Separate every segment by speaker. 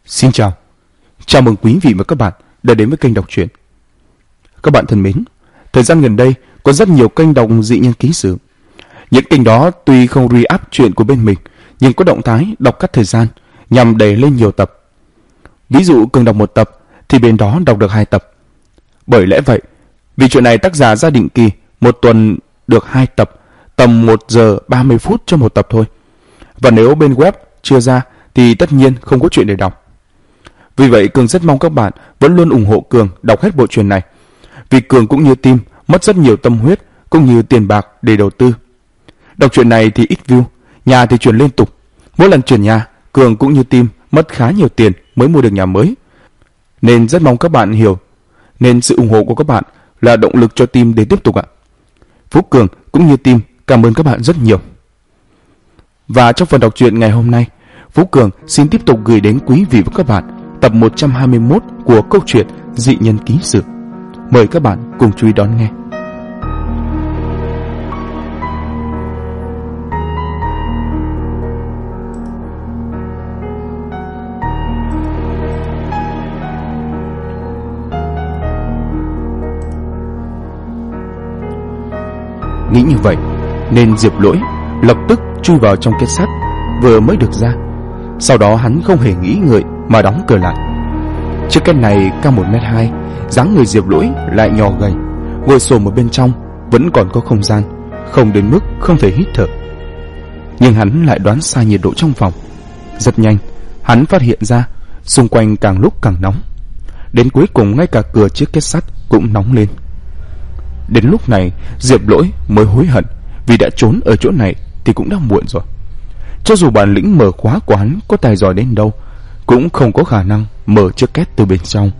Speaker 1: Xin chào. Chào mừng quý vị và các bạn đã đến với kênh đọc truyện. Các bạn thân mến, thời gian gần đây có rất nhiều kênh đọc dị nhân ký sự. Những kênh đó tuy không re-up chuyện của bên mình, nhưng có động thái đọc cắt thời gian nhằm đẩy lên nhiều tập. Ví dụ Cường đọc 1 tập thì bên đó đọc được 2 tập. Bởi lẽ vậy, vì chuyện này tác giả ra định kỳ 1 tuần được 2 tập, tầm 1 giờ 30 phút cho 1 tập thôi. Và nếu bên web chưa ra thì tất nhiên không có chuyện để đọc. Vì vậy Cường rất mong các bạn vẫn luôn ủng hộ Cường đọc hết bộ truyện này. Vì Cường cũng như team mất rất nhiều tâm huyết cũng như tiền bạc để đầu tư. Đọc truyện này thì ít view, nhà thì chuyển liên tục. Mỗi lần chuyển nhà, Cường cũng như team mất khá nhiều tiền mới mua được nhà mới. Nên rất mong các bạn hiểu. Nên sự ủng hộ của các bạn là động lực cho team để tiếp tục ạ. Phú Cường cũng như team cảm ơn các bạn rất nhiều. Và trong phần đọc truyện ngày hôm nay, Phú Cường xin tiếp tục gửi đến quý vị và các bạn tập 121 của câu chuyện Dị Nhân Ký Sự. Mời các bạn cùng chú ý đón nghe. Nghĩ như vậy nên Diệp Lỗi lập tức chui vào trong két sắt vừa mới được ra. Sau đó hắn không hề nghĩ ngợi mà đóng cửa lại. Chiếc két này cao 1m2, dáng người Diệp Lỗi lại nhỏ gầy, ngồi xổm ở bên trong vẫn còn có không gian, không đến mức không thể hít thở. Nhưng hắn lại đoán sai nhiệt độ trong phòng. Rất nhanh hắn phát hiện ra xung quanh càng lúc càng nóng, đến cuối cùng ngay cả cửa chiếc két sắt cũng nóng lên. Đến lúc này Diệp Lỗi mới hối hận, vì đã trốn ở chỗ này thì cũng đã muộn rồi. Cho dù bản lĩnh mở khóa của hắn có tài giỏi đến đâu, cũng không có khả năng mở chiếc két từ bên trong.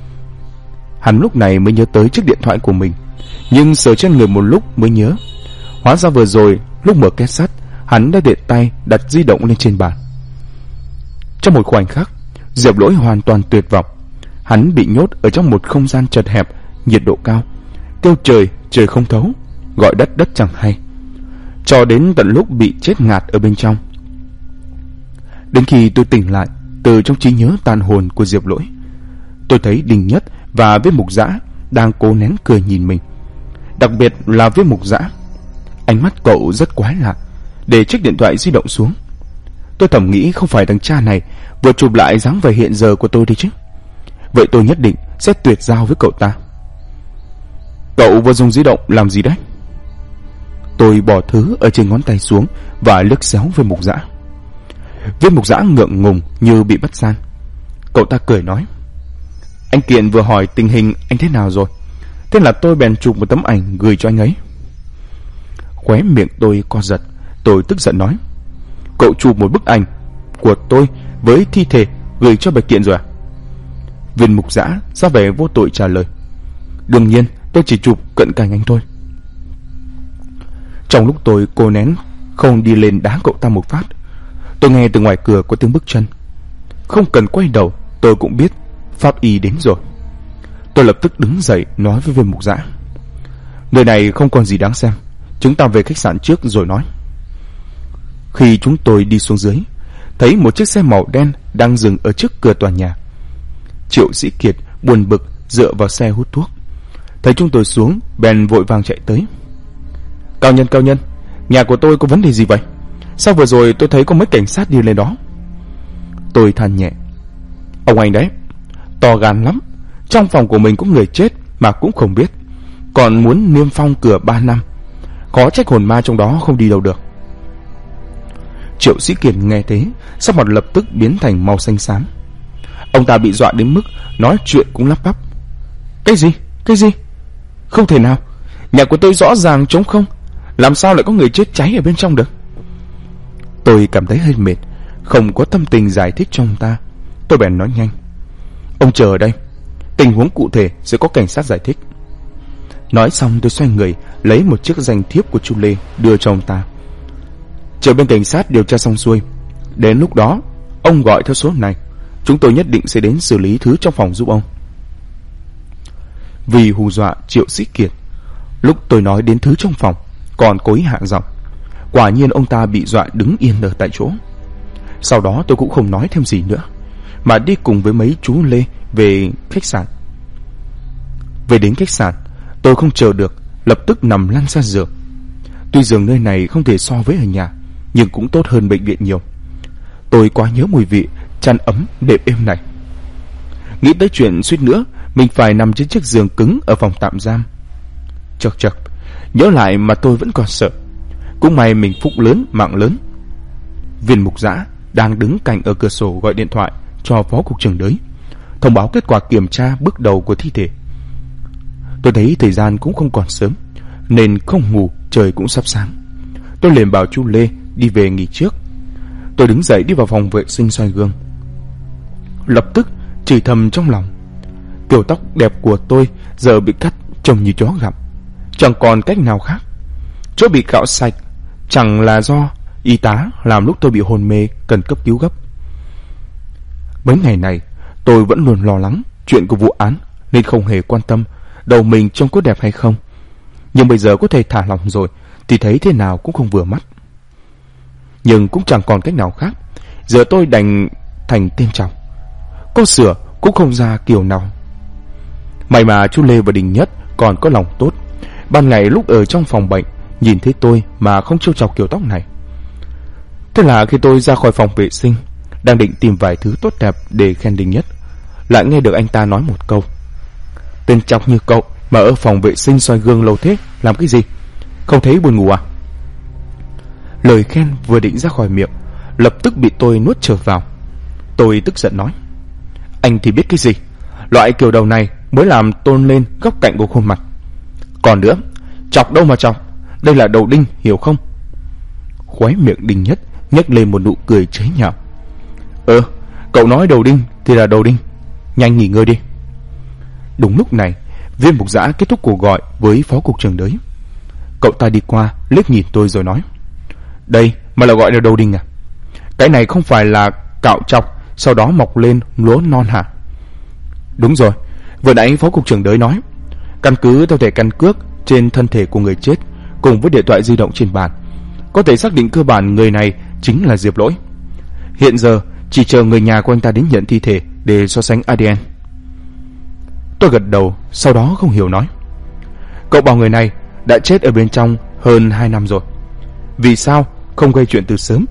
Speaker 1: Hắn lúc này mới nhớ tới chiếc điện thoại của mình, nhưng sờ trên người một lúc mới nhớ. Hóa ra vừa rồi lúc mở két sắt, hắn đã tiện tay đặt di động lên trên bàn. Trong một khoảnh khắc, Diệp Lỗi hoàn toàn tuyệt vọng. Hắn bị nhốt ở trong một không gian chật hẹp, nhiệt độ cao, kêu trời trời không thấu, gọi đất đất chẳng hay, cho đến tận lúc bị chết ngạt ở bên trong. Đến khi tôi tỉnh lại từ trong trí nhớ tàn hồn của Diệp Lỗi, tôi thấy Đình Nhất và Viết Mục Dã đang cố nén cười nhìn mình. Đặc biệt là Viết Mục Dã, ánh mắt cậu rất quái lạ, để chiếc điện thoại di động xuống. Tôi thầm nghĩ không phải thằng cha này vừa chụp lại dáng vẻ hiện giờ của tôi đi chứ. Vậy tôi nhất định sẽ tuyệt giao với cậu ta. Cậu vừa dùng di động làm gì đấy? Tôi bỏ thứ ở trên ngón tay xuống và liếc xéo với Mục Dã. Viên Mục Dã ngượng ngùng như bị bắt gian. Cậu ta cười nói: Anh Kiện vừa hỏi tình hình anh thế nào rồi, thế là tôi bèn chụp một tấm ảnh gửi cho anh ấy. Khóe miệng tôi co giật. Tôi tức giận nói: Cậu chụp một bức ảnh của tôi với thi thể gửi cho bà Kiện rồi à? Viên Mục Dã ra vẻ vô tội trả lời: Đương nhiên tôi chỉ chụp cận cảnh anh thôi. Trong lúc tôi cố nén không đi lên đá cậu ta một phát, tôi nghe từ ngoài cửa có tiếng bước chân. Không cần quay đầu tôi cũng biết pháp y đến rồi. Tôi lập tức đứng dậy nói với Viên Mục Dã: Người này không còn gì đáng xem, chúng ta về khách sạn trước rồi nói. Khi chúng tôi đi xuống dưới, thấy một chiếc xe màu đen đang dừng ở trước cửa tòa nhà. Triệu Sĩ Kiệt buồn bực dựa vào xe hút thuốc. Thấy chúng tôi xuống bèn vội vàng chạy tới. Cao nhân, nhà của tôi có vấn đề gì vậy? Sao vừa rồi tôi thấy có mấy cảnh sát đi lên đó? Tôi than nhẹ: Ông anh đấy, to gan lắm, trong phòng của mình có người chết mà cũng không biết, còn muốn niêm phong cửa 3 năm. Khó trách hồn ma trong đó không đi đâu được. Triệu Sĩ Kiệt nghe thế, sắc mặt lập tức biến thành màu xanh xám. Ông ta bị dọa đến mức nói chuyện cũng lắp bắp: Cái gì? Không thể nào, nhà của tôi rõ ràng trống không, làm sao lại có người chết cháy ở bên trong được? Tôi cảm thấy hơi mệt, không có tâm tình giải thích cho ông ta. Tôi bèn nói nhanh: Ông chờ ở đây, tình huống cụ thể sẽ có cảnh sát giải thích. Nói xong tôi xoay người lấy một chiếc danh thiếp của chú Lê đưa cho ông ta. Chờ bên cảnh sát điều tra xong xuôi, đến lúc đó ông gọi theo số này, chúng tôi nhất định sẽ đến xử lý thứ trong phòng giúp ông. Vì hù dọa Triệu Sĩ Kiệt, lúc tôi nói đến thứ trong phòng còn cố ý hạ giọng. Quả nhiên ông ta bị dọa đứng yên ở tại chỗ. Sau đó tôi cũng không nói thêm gì nữa, mà đi cùng với mấy chú Lê về khách sạn. Về đến khách sạn, tôi không chờ được, lập tức nằm lăn ra giường. Tuy giường nơi này không thể so với ở nhà, nhưng cũng tốt hơn bệnh viện nhiều. Tôi quá nhớ mùi vị chăn ấm đệm êm này. Nghĩ tới chuyện suýt nữa mình phải nằm trên chiếc giường cứng ở phòng tạm giam. Chật, nhớ lại mà tôi vẫn còn sợ. Cũng may mình phúc lớn mạng lớn. Viên mục giã đang đứng cạnh ở cửa sổ gọi điện thoại cho phó cục trưởng Đới, thông báo kết quả kiểm tra bước đầu của thi thể. Tôi thấy thời gian cũng không còn sớm, nên không ngủ, trời cũng sắp sáng. Tôi liền bảo chú Lê đi về nghỉ trước. Tôi đứng dậy đi vào phòng vệ sinh soi gương, lập tức chửi thầm trong lòng. Kiểu tóc đẹp của tôi giờ bị cắt trông như chó gặm, chẳng còn cách nào khác. Chỗ bị cạo sạch chẳng là do y tá làm lúc tôi bị hôn mê cần cấp cứu gấp. Mấy ngày này tôi vẫn luôn lo lắng chuyện của vụ án, nên không hề quan tâm đầu mình trông có đẹp hay không. Nhưng bây giờ có thể thả lòng rồi thì thấy thế nào cũng không vừa mắt. Nhưng cũng chẳng còn cách nào khác. Giờ tôi đành thành tên trọc, có sửa cũng không ra kiểu nào. May mà chú Lê và Đình Nhất còn có lòng tốt. Ban ngày lúc ở trong phòng bệnh nhìn thấy tôi mà không trêu chọc kiểu tóc này. Thế là khi tôi ra khỏi phòng vệ sinh, đang định tìm vài thứ tốt đẹp để khen Đình Nhất, lại nghe được anh ta nói một câu: "Tên chọc như cậu mà ở phòng vệ sinh soi gương lâu thế, làm cái gì? Không thấy buồn ngủ à?" Lời khen vừa định ra khỏi miệng, lập tức bị tôi nuốt trở vào. Tôi tức giận nói: "Anh thì biết cái gì? Loại kiểu đầu này mới làm tôn lên góc cạnh của khuôn mặt. Còn nữa, chọc đâu mà chọc, đây là đầu đinh, hiểu không?" Khóe miệng Đình Nhất nhếch lên một nụ cười chế nhạo. Cậu nói đầu đinh thì là đầu đinh, nhanh nghỉ ngơi đi." Đúng lúc này, Viên mục giã kết thúc cuộc gọi với phó cục trưởng Đới. Cậu ta đi qua liếc nhìn tôi rồi nói: "Đây mà là gọi là đầu đinh à? Cái này không phải là cạo chọc sau đó mọc lên lúa non hả?" "Đúng rồi, vừa nãy phó cục trưởng Đới nói, căn cứ theo thẻ căn cước trên thân thể của người chết cùng với điện thoại di động trên bàn, có thể xác định cơ bản người này chính là Diệp Lỗi. Hiện giờ chỉ chờ người nhà của anh ta đến nhận thi thể để so sánh ADN." Tôi gật đầu, sau đó không hiểu nói: "Cậu bảo người này đã chết ở bên trong hơn 2 năm rồi, vì sao không gây chuyện từ sớm,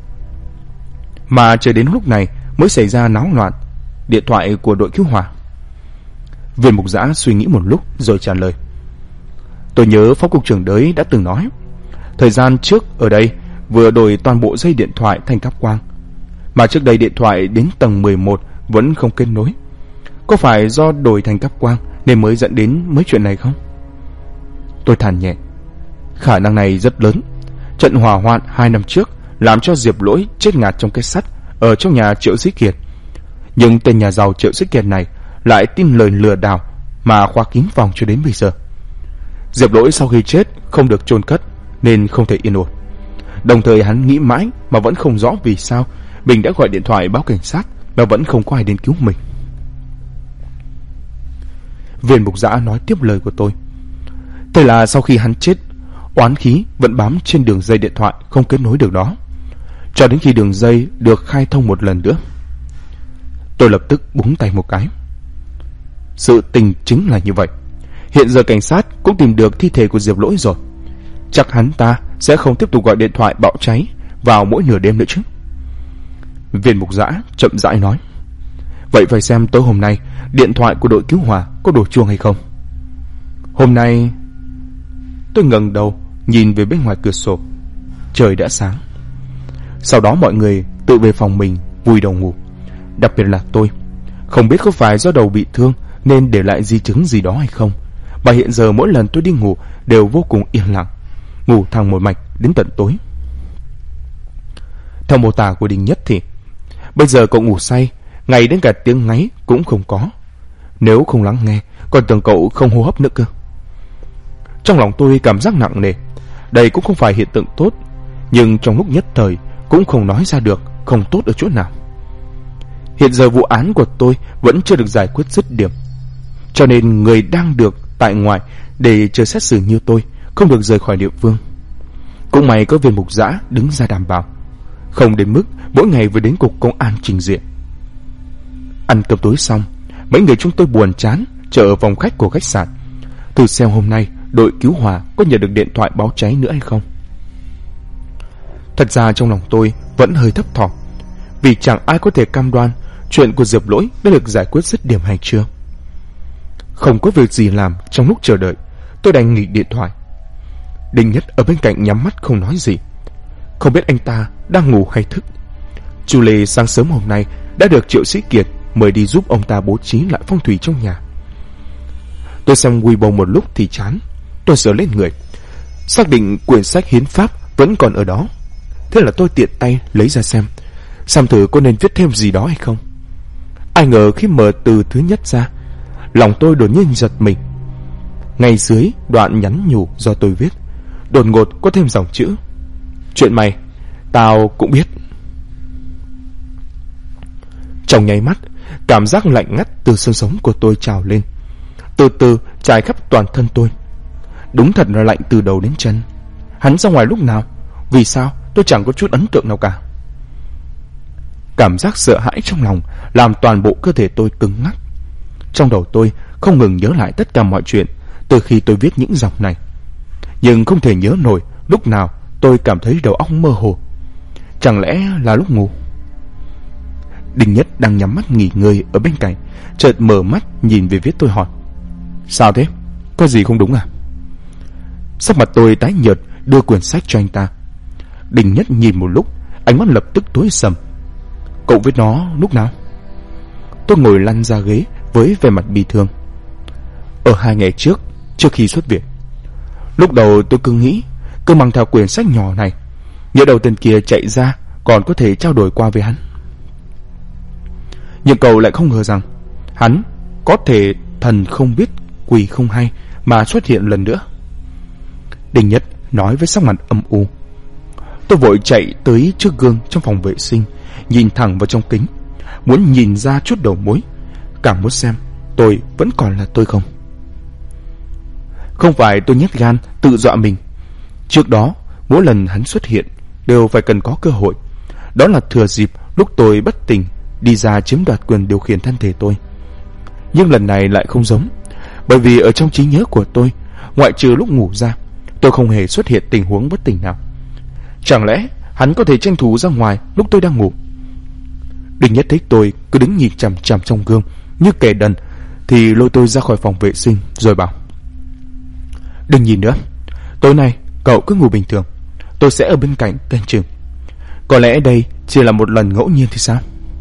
Speaker 1: mà chờ đến lúc này mới xảy ra náo loạn điện thoại của đội cứu hỏa?" Viên mục giã suy nghĩ một lúc rồi trả lời: "Tôi nhớ phó cục trưởng Đới đã từng nói, thời gian trước ở đây vừa đổi toàn bộ dây điện thoại thành cáp quang, mà trước đây điện thoại đến tầng 11 vẫn không kết nối. Có phải do đổi thành cáp quang nên mới dẫn đến mấy chuyện này không?" Tôi than nhẹ: "Khả năng này rất lớn. Trận hỏa hoạn 2 năm trước làm cho Diệp Lỗi chết ngạt trong cái sắt ở trong nhà Triệu Sĩ Kiệt. Nhưng tên nhà giàu Triệu Sĩ Kiệt này lại tin lời lừa đảo mà khóa kín phòng cho đến bây giờ. Diệp Lỗi sau khi chết không được chôn cất nên không thể yên ổn. Đồng thời hắn nghĩ mãi mà vẫn không rõ vì sao mình đã gọi điện thoại báo cảnh sát mà vẫn không có ai đến cứu mình." Viên mục giã nói tiếp lời của tôi: "Thế là sau khi hắn chết, oán khí vẫn bám trên đường dây điện thoại không kết nối được đó, cho đến khi đường dây được khai thông một lần nữa." Tôi lập tức búng tay một cái. Sự tình chính là như vậy. Hiện giờ cảnh sát cũng tìm được thi thể của Diệp Lỗi rồi. Chắc hắn ta sẽ không tiếp tục gọi điện thoại báo cháy vào mỗi nửa đêm nữa chứ. Viên mục giã chậm rãi nói: "Vậy phải xem tối hôm nay điện thoại của đội cứu hỏa có đổ chuông hay không." Hôm nay... Tôi ngẩng đầu nhìn về bên ngoài cửa sổ. Trời đã sáng. Sau đó mọi người tự về phòng mình vùi đầu ngủ. Đặc biệt là tôi. Không biết có phải do đầu bị thương nên để lại di chứng gì đó hay không, mà hiện giờ mỗi lần tôi đi ngủ đều vô cùng yên lặng, ngủ thẳng một mạch đến tận tối. Theo mô tả của Đình Nhất thì bây giờ cậu ngủ say, ngay đến cả tiếng ngáy cũng không có. Nếu không lắng nghe còn tưởng cậu không hô hấp nữa cơ. Trong lòng tôi cảm giác nặng nề. Đây cũng không phải hiện tượng tốt, nhưng trong lúc nhất thời cũng không nói ra được không tốt ở chỗ nào. Hiện giờ vụ án của tôi vẫn chưa được giải quyết dứt điểm, cho nên người đang được tại ngoại để chờ xét xử như tôi không được rời khỏi địa phương. Cũng may có viên mục giã đứng ra đảm bảo, không đến mức mỗi ngày vừa đến cục công an trình diện. Ăn cơm tối xong, mấy người chúng tôi buồn chán chờ ở phòng khách của khách sạn, thử xem hôm nay đội cứu hỏa có nhận được điện thoại báo cháy nữa hay không. Thật ra trong lòng tôi vẫn hơi thấp thỏm, vì chẳng ai có thể cam đoan chuyện của Diệp Lỗi đã được giải quyết dứt điểm hay chưa. Không có việc gì làm trong lúc chờ đợi, tôi đành nghịch điện thoại. Đinh Nhất ở bên cạnh nhắm mắt không nói gì, không biết anh ta đang ngủ hay thức. Chu Lê sáng sớm hôm nay đã được Triệu Sĩ Kiệt mời đi giúp ông ta bố trí lại phong thủy trong nhà. Tôi xem Weibo một lúc thì chán, tôi sờ lên người, xác định quyển sách hiến pháp vẫn còn ở đó. Thế là tôi tiện tay lấy ra xem thử có nên viết thêm gì đó hay không. Ai ngờ khi mở từ thứ nhất ra, lòng tôi đột nhiên giật mình. Ngay dưới đoạn nhắn nhủ do tôi viết, đột ngột có thêm dòng chữ: chuyện mày, tao cũng biết. Trong nháy mắt, cảm giác lạnh ngắt từ xương sống của tôi trào lên, từ từ trải khắp toàn thân tôi. Đúng thật là lạnh từ đầu đến chân. Hắn ra ngoài lúc nào? Vì sao tôi chẳng có chút ấn tượng nào cả? Cảm giác sợ hãi trong lòng làm toàn bộ cơ thể tôi cứng ngắc. Trong đầu tôi không ngừng nhớ lại tất cả mọi chuyện từ khi tôi viết những dòng này, nhưng không thể nhớ nổi lúc nào tôi cảm thấy đầu óc mơ hồ. Chẳng lẽ là lúc ngủ? Đinh Nhất đang nhắm mắt nghỉ ngơi ở bên cạnh, chợt mở mắt nhìn về phía tôi hỏi: sao thế? Có gì không đúng à? Sắc mặt tôi tái nhợt đưa quyển sách cho anh ta. Đinh Nhất nhìn một lúc, ánh mắt lập tức tối sầm. Cậu viết nó lúc nào? Tôi ngồi lăn ra ghế với vẻ mặt bi thương. Ở 2 ngày trước khi xuất viện. Lúc đầu tôi cứ nghĩ cứ mang theo quyển sách nhỏ này, nhớ đầu tên kia chạy ra còn có thể trao đổi qua với hắn. Nhưng cậu lại không ngờ rằng hắn có thể thần không biết quỷ không hay mà xuất hiện lần nữa. Đinh Nhất nói với sắc mặt âm u. Tôi vội chạy tới trước gương trong phòng vệ sinh, nhìn thẳng vào trong kính, muốn nhìn ra chút đầu mối, càng muốn xem tôi vẫn còn là tôi không. Không phải tôi nhát gan tự dọa mình. Trước đó mỗi lần hắn xuất hiện đều phải cần có cơ hội, đó là thừa dịp lúc tôi bất tỉnh đi ra chiếm đoạt quyền điều khiển thân thể tôi. Nhưng lần này lại không giống, bởi vì ở trong trí nhớ của tôi, ngoại trừ lúc ngủ ra, tôi không hề xuất hiện tình huống bất tỉnh nào. Chẳng lẽ hắn có thể tranh thủ ra ngoài lúc tôi đang ngủ? Đinh Nhất thấy tôi cứ đứng nhìn chằm chằm trong gương như kẻ đần thì lôi tôi ra khỏi phòng vệ sinh rồi bảo: đừng nhìn nữa, tối nay cậu cứ ngủ bình thường, tôi sẽ ở bên cạnh canh chừng. Có lẽ đây chỉ là một lần ngẫu nhiên thì sao?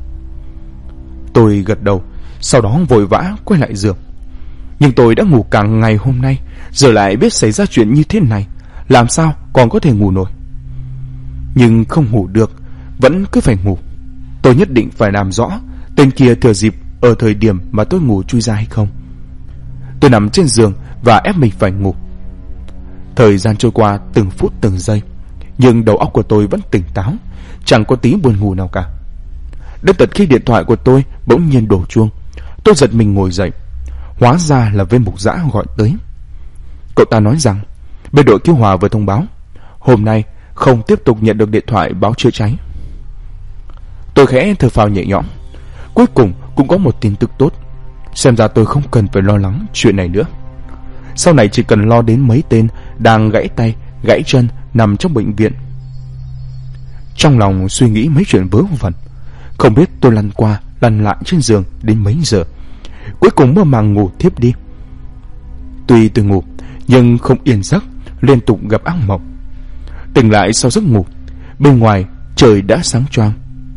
Speaker 1: Tôi gật đầu, sau đó vội vã quay lại giường. Nhưng tôi đã ngủ cả ngày hôm nay, giờ lại biết xảy ra chuyện như thế này, làm sao còn có thể ngủ nổi? Nhưng không ngủ được, vẫn cứ phải ngủ. Tôi nhất định phải làm rõ tên kia thừa dịp ở thời điểm mà tôi ngủ chui ra hay không. Tôi nằm trên giường và ép mình phải ngủ. Thời gian trôi qua từng phút từng giây, nhưng đầu óc của tôi vẫn tỉnh táo, chẳng có tí buồn ngủ nào cả. Đến tận khi điện thoại của tôi bỗng nhiên đổ chuông, tôi giật mình ngồi dậy. Hóa ra là viên mục giã gọi tới. Cậu ta nói rằng bên đội cứu hỏa vừa thông báo hôm nay không tiếp tục nhận được điện thoại báo chữa cháy. Tôi khẽ thở phào nhẹ nhõm, cuối cùng cũng có một tin tức tốt. Xem ra tôi không cần phải lo lắng chuyện này nữa. Sau này chỉ cần lo đến mấy tên đang gãy tay gãy chân nằm trong bệnh viện. Trong lòng suy nghĩ mấy chuyện vớ vẩn, không biết tôi lăn qua lăn lại trên giường đến mấy giờ, cuối cùng mơ màng ngủ thiếp đi. Tuy tôi ngủ nhưng không yên giấc, liên tục gặp ác mộng. Tỉnh lại sau giấc ngủ, bên ngoài trời đã sáng choang.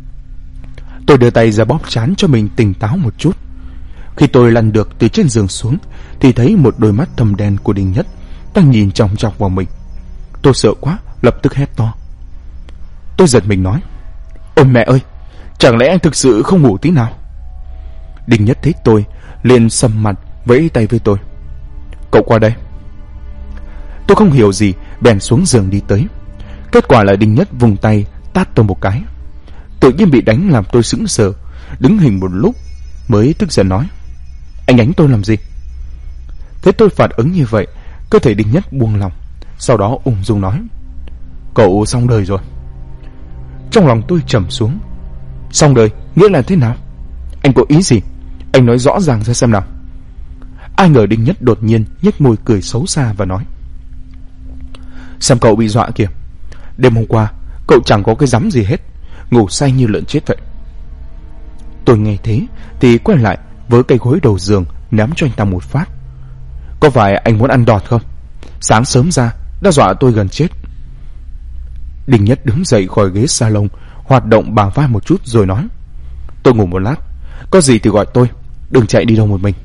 Speaker 1: Tôi đưa tay ra bóp trán cho mình tỉnh táo một chút. Khi tôi lăn được từ trên giường xuống thì thấy một đôi mắt thâm đen của Đinh Nhất đang nhìn chòng chọc vào mình. Tôi sợ quá, lập tức hét to. Tôi giật mình nói: ôi mẹ ơi, chẳng lẽ anh thực sự không ngủ tí nào? Đinh Nhất thấy tôi liền sầm mặt vẫy tay với tôi: cậu qua đây. Tôi không hiểu gì bèn xuống giường đi tới. Kết quả là Đinh Nhất vùng tay tát tôi một cái. Tự nhiên bị đánh làm tôi sững sờ, đứng hình một lúc mới tức giận nói: anh đánh tôi làm gì? Thế tôi phản ứng như vậy, cơ thể Đinh Nhất buông lòng, sau đó ung dung nói: cậu xong đời rồi. Trong lòng tôi trầm xuống. Xong đời nghĩa là thế nào? Anh có ý gì? Anh nói rõ ràng ra xem nào. Ai ngờ Đinh Nhất đột nhiên nhếch môi cười xấu xa và nói: Xem cậu bị dọa kìa. Đêm hôm qua cậu chẳng có cái rắm gì hết, ngủ say như lợn chết vậy. Tôi nghe thế thì quay lại với cây gối đầu giường, ném cho anh ta một phát. Có phải anh muốn ăn đòn không? Sáng sớm ra đã dọa tôi gần chết. Đinh Nhất đứng dậy khỏi ghế salon, hoạt động bả vai một chút rồi nói: Tôi ngủ một lát, có gì thì gọi tôi, đừng chạy đi đâu một mình.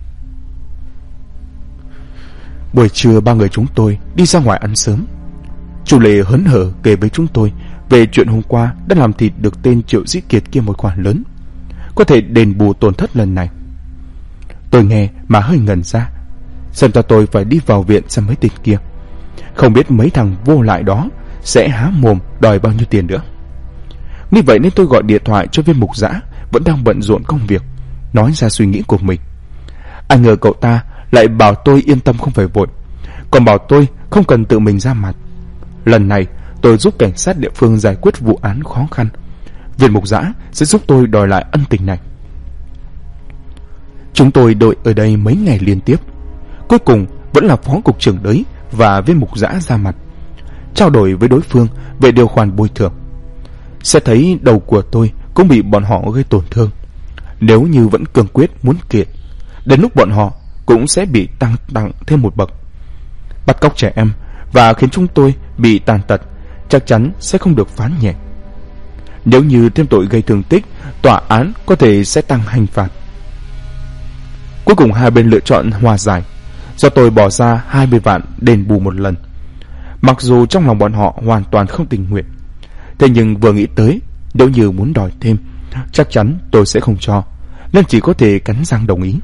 Speaker 1: Buổi trưa ba người chúng tôi đi ra ngoài ăn sớm. Chú Lê hớn hở kể với chúng tôi về chuyện hôm qua đã làm thịt được tên Triệu Dĩ Kiệt kia một khoản lớn, có thể đền bù tổn thất lần này. Tôi nghe mà hơi ngẩn ra, xem ra tôi phải đi vào viện xem mấy tên kia. Không biết mấy thằng vô lại đó sẽ há mồm đòi bao nhiêu tiền nữa. Như vậy nên tôi gọi điện thoại cho Viên Mục Dã vẫn đang bận rộn công việc, nói ra suy nghĩ của mình. Ai ngờ cậu ta lại bảo tôi yên tâm không phải vội, còn bảo tôi không cần tự mình ra mặt. Lần này tôi giúp cảnh sát địa phương giải quyết vụ án khó khăn, Viên Mục Dã sẽ giúp tôi đòi lại ân tình này. Chúng tôi đợi ở đây mấy ngày liên tiếp. Cuối cùng vẫn là phó cục trưởng đấy và Viên Mục Dã ra mặt, trao đổi với đối phương về điều khoản bồi thường. Sẽ thấy đầu của tôi cũng bị bọn họ gây tổn thương. Nếu như vẫn cương quyết muốn kiện, đến lúc bọn họ cũng sẽ bị tăng thêm một bậc. Bắt cóc trẻ em và khiến chúng tôi bị tàn tật chắc chắn sẽ không được phán nhẹ. Nếu như thêm tội gây thương tích, tòa án có thể sẽ tăng hình phạt. Cuối cùng hai bên lựa chọn hòa giải, do tôi bỏ ra 20 vạn đền bù một lần. Mặc dù trong lòng bọn họ hoàn toàn không tình nguyện, thế nhưng vừa nghĩ tới nếu như muốn đòi thêm, chắc chắn tôi sẽ không cho, nên chỉ có thể cắn răng đồng ý.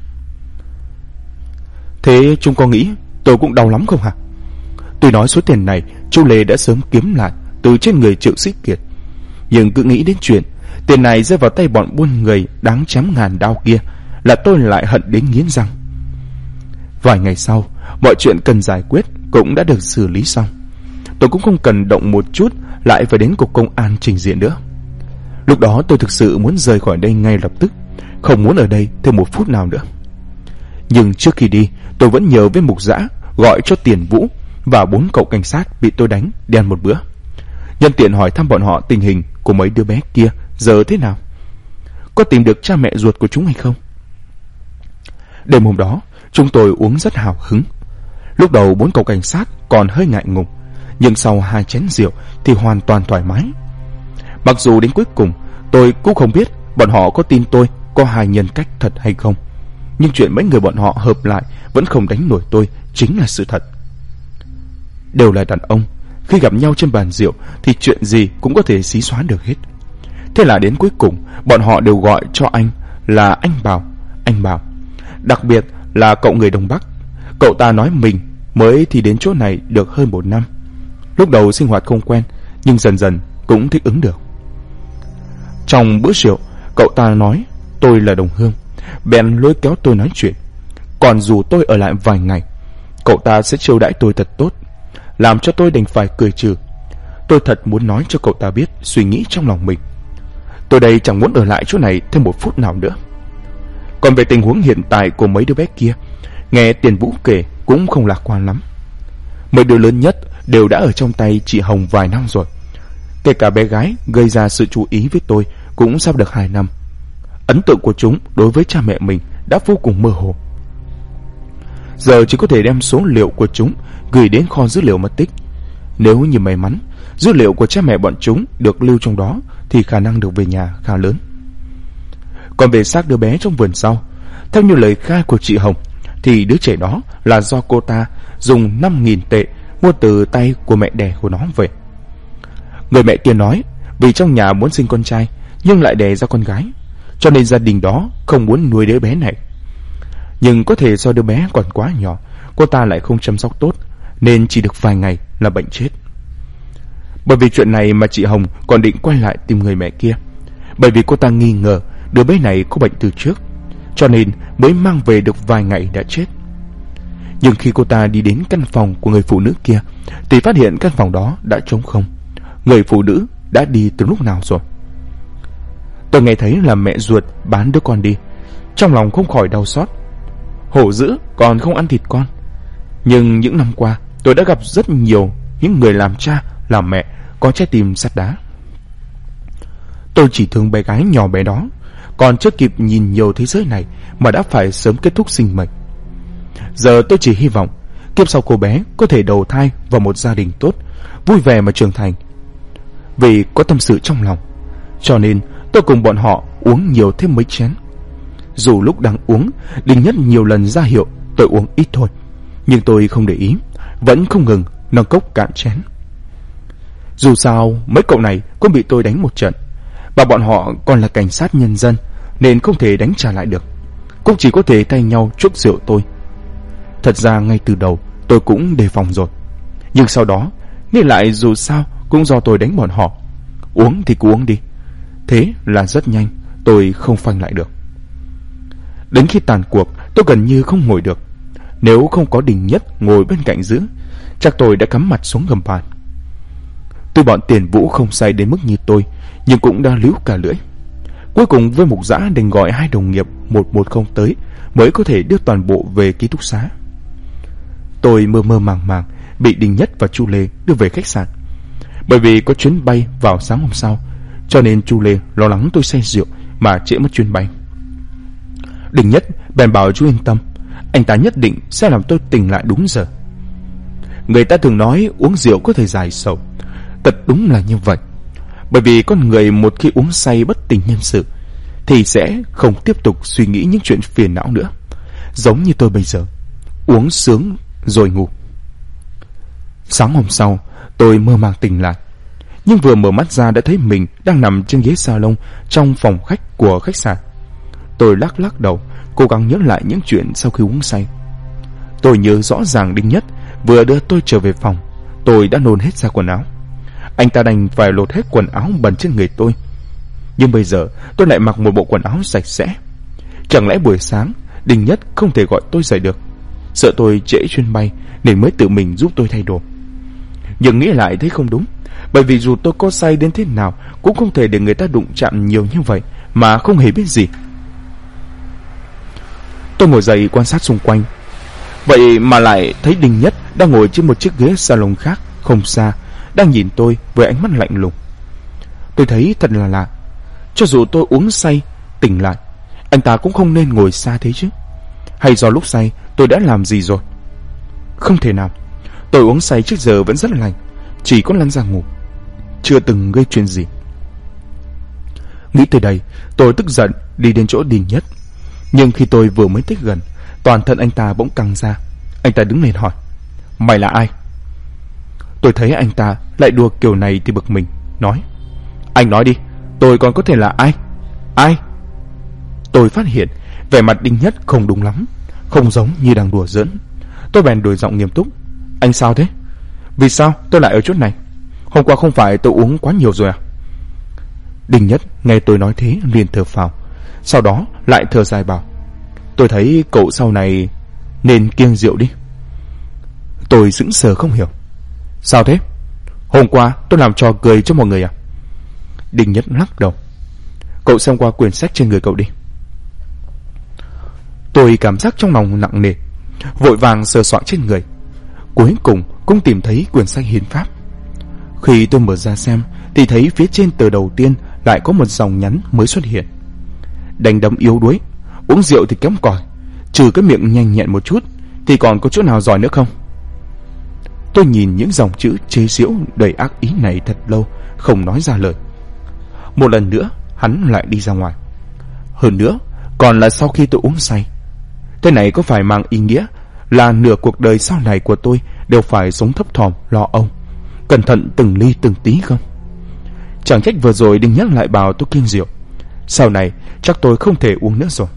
Speaker 1: Thế chúng có nghĩ tôi cũng đau lắm không hả? Tôi nói số tiền này chú Lê đã sớm kiếm lại từ trên người Triệu Sĩ Kiệt, nhưng cứ nghĩ đến chuyện tiền này rơi vào tay bọn buôn người đáng chém ngàn đao kia là tôi lại hận đến nghiến răng. Vài ngày sau, mọi chuyện cần giải quyết cũng đã được xử lý xong. Tôi cũng không cần động một chút lại phải đến cục công an trình diện nữa. Lúc đó tôi thực sự muốn rời khỏi đây ngay lập tức, không muốn ở đây thêm một phút nào nữa. Nhưng trước khi đi, tôi vẫn nhờ với Mục Dã gọi cho Tiền Vũ và 4 cậu cảnh sát bị tôi đánh đi ăn một bữa, nhân tiện hỏi thăm bọn họ tình hình của mấy đứa bé kia giờ thế nào, có tìm được cha mẹ ruột của chúng hay không. Đêm hôm đó chúng tôi uống rất hào hứng. Lúc đầu 4 cậu cảnh sát còn hơi ngại ngùng, nhưng sau 2 chén rượu thì hoàn toàn thoải mái. Mặc dù đến cuối cùng tôi cũng không biết bọn họ có tin tôi có 2 nhân cách thật hay không, nhưng chuyện mấy người bọn họ hợp lại vẫn không đánh nổi tôi chính là sự thật. Đều là đàn ông, khi gặp nhau trên bàn rượu thì chuyện gì cũng có thể xí xóa được hết. Thế là đến cuối cùng bọn họ đều gọi cho anh là anh Bảo. Đặc biệt là cậu người Đông Bắc. Cậu ta nói mình mới thì đến chỗ này được hơn 1 năm. Lúc đầu sinh hoạt không quen, nhưng dần dần cũng thích ứng được. Trong bữa rượu, cậu ta nói tôi là đồng hương, bèn lôi kéo tôi nói chuyện. Còn dù tôi ở lại vài ngày, cậu ta sẽ chiêu đãi tôi thật tốt, làm cho tôi đành phải cười trừ. Tôi thật muốn nói cho cậu ta biết suy nghĩ trong lòng mình. Tôi đây chẳng muốn ở lại chỗ này thêm một phút nào nữa. Còn về tình huống hiện tại của mấy đứa bé kia, nghe Tiền Vũ kể cũng không lạc quan lắm. Mấy đứa lớn nhất đều đã ở trong tay chị Hồng vài năm rồi. Kể cả bé gái gây ra sự chú ý với tôi cũng sắp được 2 năm. Ấn tượng của chúng đối với cha mẹ mình đã vô cùng mơ hồ. Giờ chỉ có thể đem số liệu của chúng gửi đến kho dữ liệu mất tích. Nếu như may mắn, dữ liệu của cha mẹ bọn chúng được lưu trong đó thì khả năng được về nhà khá lớn. Còn về xác đứa bé trong vườn sau, theo như lời khai của chị Hồng thì đứa trẻ đó là do cô ta dùng 5.000 tệ mua từ tay của mẹ đẻ của nó về. Người mẹ kia nói vì trong nhà muốn sinh con trai nhưng lại đẻ ra con gái, cho nên gia đình đó không muốn nuôi đứa bé này. Nhưng có thể do đứa bé còn quá nhỏ, cô ta lại không chăm sóc tốt, nên chỉ được vài ngày là bệnh chết. Bởi vì chuyện này mà chị Hồng còn định quay lại tìm người mẹ kia, bởi vì cô ta nghi ngờ đứa bé này có bệnh từ trước, cho nên mới mang về được vài ngày đã chết. Nhưng khi cô ta đi đến căn phòng của người phụ nữ kia thì phát hiện căn phòng đó đã trống không. Người phụ nữ đã đi từ lúc nào rồi. Tôi nghe thấy là mẹ ruột bán đứa con đi, trong lòng không khỏi đau xót. Hổ dữ còn không ăn thịt con. Nhưng những năm qua tôi đã gặp rất nhiều những người làm cha làm mẹ có trái tim sắt đá. Tôi chỉ thương bé gái nhỏ bé đó, còn chưa kịp nhìn nhiều thế giới này mà đã phải sớm kết thúc sinh mệnh. Giờ tôi chỉ hy vọng kiếp sau cô bé có thể đầu thai vào một gia đình tốt, vui vẻ mà trưởng thành. Vì có tâm sự trong lòng, cho nên tôi cùng bọn họ uống nhiều thêm mấy chén. Dù lúc đang uống, Đinh Nhất nhiều lần ra hiệu tôi uống ít thôi, nhưng tôi không để ý, vẫn không ngừng nâng cốc cạn chén. Dù sao mấy cậu này cũng bị tôi đánh một trận, và bọn họ còn là cảnh sát nhân dân nên không thể đánh trả lại được, cũng chỉ có thể thay nhau chuốc rượu tôi. Thật ra ngay từ đầu tôi cũng đề phòng rồi, nhưng sau đó nghĩ lại dù sao cũng do tôi đánh bọn họ. Uống thì cứ uống đi. Thế là rất nhanh tôi không phanh lại được. Đến khi tàn cuộc tôi gần như không ngồi được. Nếu không có Đình Nhất ngồi bên cạnh giữ, chắc tôi đã cắm mặt xuống gầm bàn. Tuy bọn Tiền Vũ không say đến mức như tôi, nhưng cũng đã líu cả lưỡi. Cuối cùng Vương Mục Dã đành gọi 2 đồng nghiệp 110 tới mới có thể đưa toàn bộ về ký túc xá. Tôi mơ mơ màng màng bị Đình Nhất và Chu Lê đưa về khách sạn. Bởi vì có chuyến bay vào sáng hôm sau, cho nên Chu Lê lo lắng tôi say rượu mà trễ mất chuyến bay. Đình Nhất bèn bảo chú yên tâm, anh ta nhất định sẽ làm tôi tỉnh lại đúng giờ. Người ta thường nói uống rượu có thể giải sầu. Thật đúng là như vậy. Bởi vì con người một khi uống say bất tỉnh nhân sự thì sẽ không tiếp tục suy nghĩ những chuyện phiền não nữa. Giống như tôi bây giờ, uống sướng rồi ngủ. Sáng hôm sau tôi mơ màng tỉnh lại, nhưng vừa mở mắt ra đã thấy mình đang nằm trên ghế salon trong phòng khách của khách sạn. Tôi lắc lắc đầu, cố gắng nhớ lại những chuyện sau khi uống say. Tôi nhớ rõ ràng Đinh Nhất vừa đưa tôi trở về phòng, tôi đã nôn hết ra quần áo. Anh ta đành phải lột hết quần áo bẩn trên người tôi. Nhưng bây giờ tôi lại mặc một bộ quần áo sạch sẽ. Chẳng lẽ buổi sáng Đinh Nhất không thể gọi tôi dậy được, sợ tôi trễ chuyến bay nên mới tự mình giúp tôi thay đồ. Nhưng nghĩ lại thấy không đúng, bởi vì dù tôi có say đến thế nào cũng không thể để người ta đụng chạm nhiều như vậy mà không hề biết gì. Tôi ngồi dậy quan sát xung quanh, vậy mà lại thấy Đinh Nhất đang ngồi trên một chiếc ghế salon khác không xa, đang nhìn tôi với ánh mắt lạnh lùng. Tôi thấy thật là lạ. Cho dù tôi uống say tỉnh lại, anh ta cũng không nên ngồi xa thế chứ. Hay do lúc say tôi đã làm gì rồi? Không thể nào. Tôi uống say trước giờ vẫn rất lành, chỉ có lăn ra ngủ, chưa từng gây chuyện gì. Nghĩ tới đây tôi tức giận đi đến chỗ Đình Nhất. Nhưng khi tôi vừa mới tới gần, toàn thân anh ta bỗng căng ra. Anh ta đứng lên hỏi, mày là ai? Tôi thấy anh ta lại đùa kiểu này thì bực mình, nói, anh nói đi, tôi còn có thể là ai? Ai? Tôi phát hiện vẻ mặt Đinh Nhất không đúng lắm, không giống như đang đùa giỡn. Tôi bèn đổi giọng nghiêm túc, anh sao thế? Vì sao tôi lại ở chỗ này? Hôm qua không phải tôi uống quá nhiều rồi à? Đinh Nhất nghe tôi nói thế liền thở phào, sau đó lại thở dài bảo, tôi thấy cậu sau này nên kiêng rượu đi. Tôi sững sờ không hiểu, sao thế? Hôm qua tôi làm trò cười cho mọi người à? Đinh Nhất lắc đầu, cậu xem qua quyển sách trên người cậu đi. Tôi cảm giác trong lòng nặng nề, vội vàng sờ soạng trên người. Cuối cùng cũng tìm thấy quyển sách hiến pháp. Khi tôi mở ra xem thì thấy phía trên tờ đầu tiên lại có một dòng nhắn mới xuất hiện: đánh đấm yếu đuối, uống rượu thì kém cỏi, trừ cái miệng nhanh nhẹn một chút thì còn có chỗ nào giỏi nữa không? Tôi nhìn những dòng chữ chế giễu đầy ác ý này thật lâu, không nói ra lời. Một lần nữa hắn lại đi ra ngoài. Hơn nữa còn là sau khi tôi uống say. Thế này có phải mang ý nghĩa là nửa cuộc đời sau này của tôi đều phải sống thấp thỏm lo âu, cẩn thận từng ly từng tí không? Chẳng trách vừa rồi Đinh Nhất lại bảo tôi kiêng rượu. Sau này chắc tôi không thể uống nữa rồi.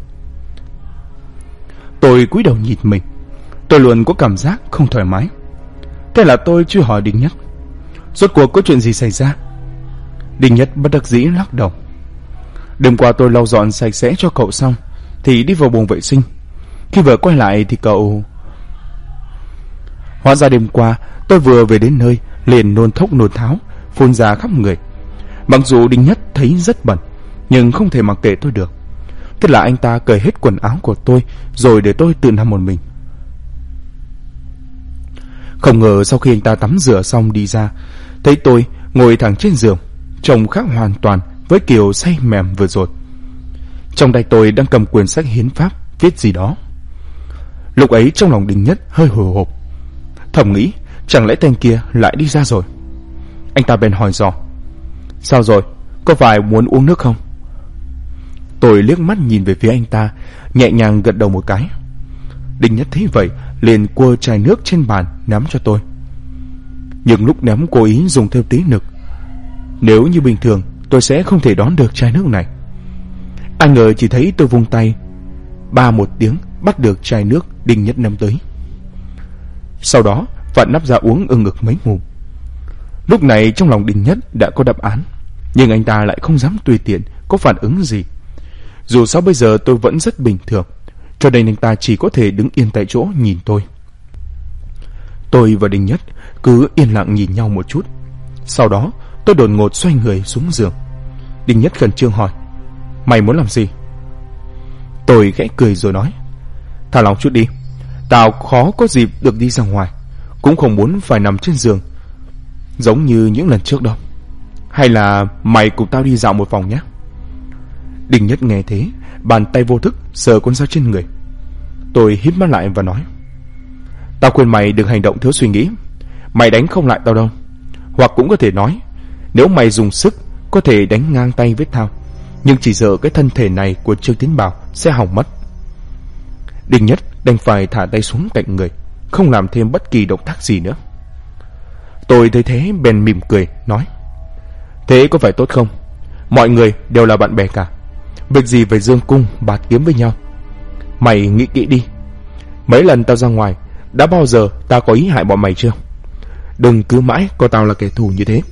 Speaker 1: Tôi cúi đầu nhìn mình, tôi luôn có cảm giác không thoải mái. Thế là tôi chưa hỏi Đinh Nhất, rốt cuộc có chuyện gì xảy ra? Đinh Nhất bất đắc dĩ lắc đầu. Đêm qua tôi lau dọn sạch sẽ cho cậu xong thì đi vào buồng vệ sinh. Khi vừa quay lại thì cậu... Hóa ra đêm qua tôi vừa về đến nơi liền nôn thốc nôn tháo, phun ra khắp người. Mặc dù Đinh Nhất thấy rất bẩn, nhưng không thể mặc kệ tôi được. Thế là anh ta cởi hết quần áo của tôi rồi để tôi tự nằm một mình. Không ngờ sau khi anh ta tắm rửa xong đi ra, thấy tôi ngồi thẳng trên giường, trông khác hoàn toàn với kiểu say mềm vừa rồi. Trong tay tôi đang cầm quyển sách hiến pháp viết gì đó. Lúc ấy trong lòng Đinh Nhất hơi hồi hộp, thầm nghĩ chẳng lẽ tên kia lại đi ra rồi. Anh ta bèn hỏi dò: sao rồi, có phải muốn uống nước không? Tôi liếc mắt nhìn về phía anh ta, nhẹ nhàng gật đầu một cái. Đinh Nhất thấy vậy liền quơ chai nước trên bàn ném cho tôi. Nhưng lúc ném cố ý dùng thêm tí nực. Nếu như bình thường tôi sẽ không thể đón được chai nước này. Ai ngờ chỉ thấy tôi vung tay, ba một tiếng bắt được chai nước Đinh Nhất ném tới. Sau đó vặn nắp ra uống ưng ực mấy ngụm. Lúc này trong lòng Đinh Nhất đã có đáp án, nhưng anh ta lại không dám tùy tiện có phản ứng gì. Dù sao bây giờ tôi vẫn rất bình thường, cho nên anh ta chỉ có thể đứng yên tại chỗ nhìn tôi. Tôi và Đinh Nhất cứ yên lặng nhìn nhau một chút. Sau đó tôi đột ngột xoay người xuống giường. Đinh Nhất khẩn trương hỏi: mày muốn làm gì? Tôi khẽ cười rồi nói: thả lòng chút đi, tao khó có dịp được đi ra ngoài, cũng không muốn phải nằm trên giường giống như những lần trước đâu. Hay là mày cùng tao đi dạo một vòng nhé? Đinh Nhất nghe thế, bàn tay vô thức sờ con dao trên người. Tôi híp mắt lại và nói: tao khuyên mày đừng hành động thiếu suy nghĩ. Mày đánh không lại tao đâu. Hoặc cũng có thể nói, nếu mày dùng sức có thể đánh ngang tay với tao, nhưng chỉ sợ cái thân thể này của Trương Tiến Bảo sẽ hỏng mất. Đinh Nhất đành phải thả tay xuống cạnh người, không làm thêm bất kỳ động tác gì nữa. Tôi thấy thế bèn mỉm cười nói: thế có phải tốt không? Mọi người đều là bạn bè cả, việc gì phải dương cung bạt kiếm với nhau. Mày nghĩ kỹ đi, mấy lần tao ra ngoài đã bao giờ tao có ý hại bọn mày chưa? Đừng cứ mãi coi tao là kẻ thù như thế.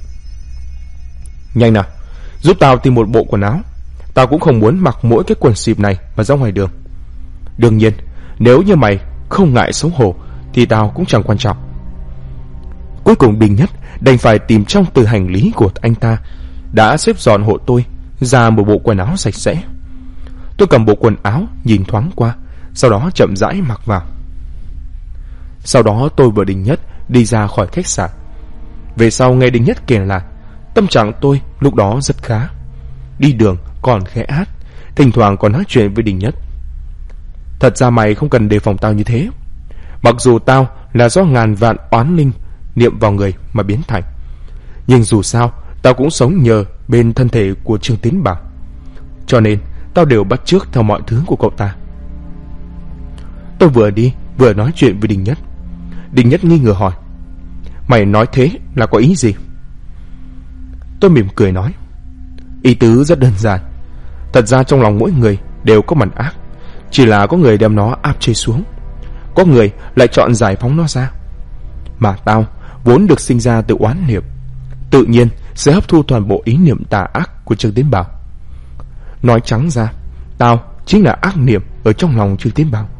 Speaker 1: Nhanh nào, giúp tao tìm một bộ quần áo. Tao cũng không muốn mặc mỗi cái quần xịp này mà ra ngoài đường. Đương nhiên, nếu như mày không ngại xấu hổ thì tao cũng chẳng quan trọng. Cuối cùng Đinh Nhất đành phải tìm trong từ hành lý của anh ta đã xếp dọn hộ tôi ra một bộ quần áo sạch sẽ. Tôi cầm bộ quần áo nhìn thoáng qua, sau đó chậm rãi mặc vào. Sau đó tôi và Đinh Nhất đi ra khỏi khách sạn. Về sau nghe Đinh Nhất kể lại, tâm trạng tôi lúc đó rất khá. Đi đường còn khẽ hát, thỉnh thoảng còn nói chuyện với Đinh Nhất. Thật ra mày không cần đề phòng tao như thế. Mặc dù tao là do ngàn vạn oán linh niệm vào người mà biến thành, nhưng dù sao tao cũng sống nhờ bên thân thể của Trương Tiến Bảo, cho nên tao đều bắt chước theo mọi thứ của cậu ta. Tôi vừa đi vừa nói chuyện với Đinh Nhất. Đinh Nhất nghi ngờ hỏi: mày nói thế là có ý gì? Tôi mỉm cười nói: ý tứ rất đơn giản. Thật ra trong lòng mỗi người đều có mặt ác, chỉ là có người đem nó áp chế xuống, có người lại chọn giải phóng nó ra. Mà tao vốn được sinh ra từ oán niệm, tự nhiên sẽ hấp thu toàn bộ ý niệm tà ác của Trương Tiến Bảo. Nói trắng ra, tao chính là ác niệm ở trong lòng Trương Tiến Bảo.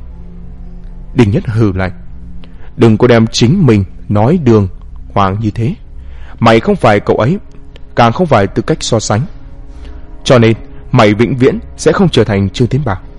Speaker 1: Đinh Nhất hừ lạnh: đừng có đem chính mình nói đường hoàng như thế. Mày không phải cậu ấy, càng không phải tư cách so sánh, cho nên mày vĩnh viễn sẽ không trở thành Trương Tiến Bảo.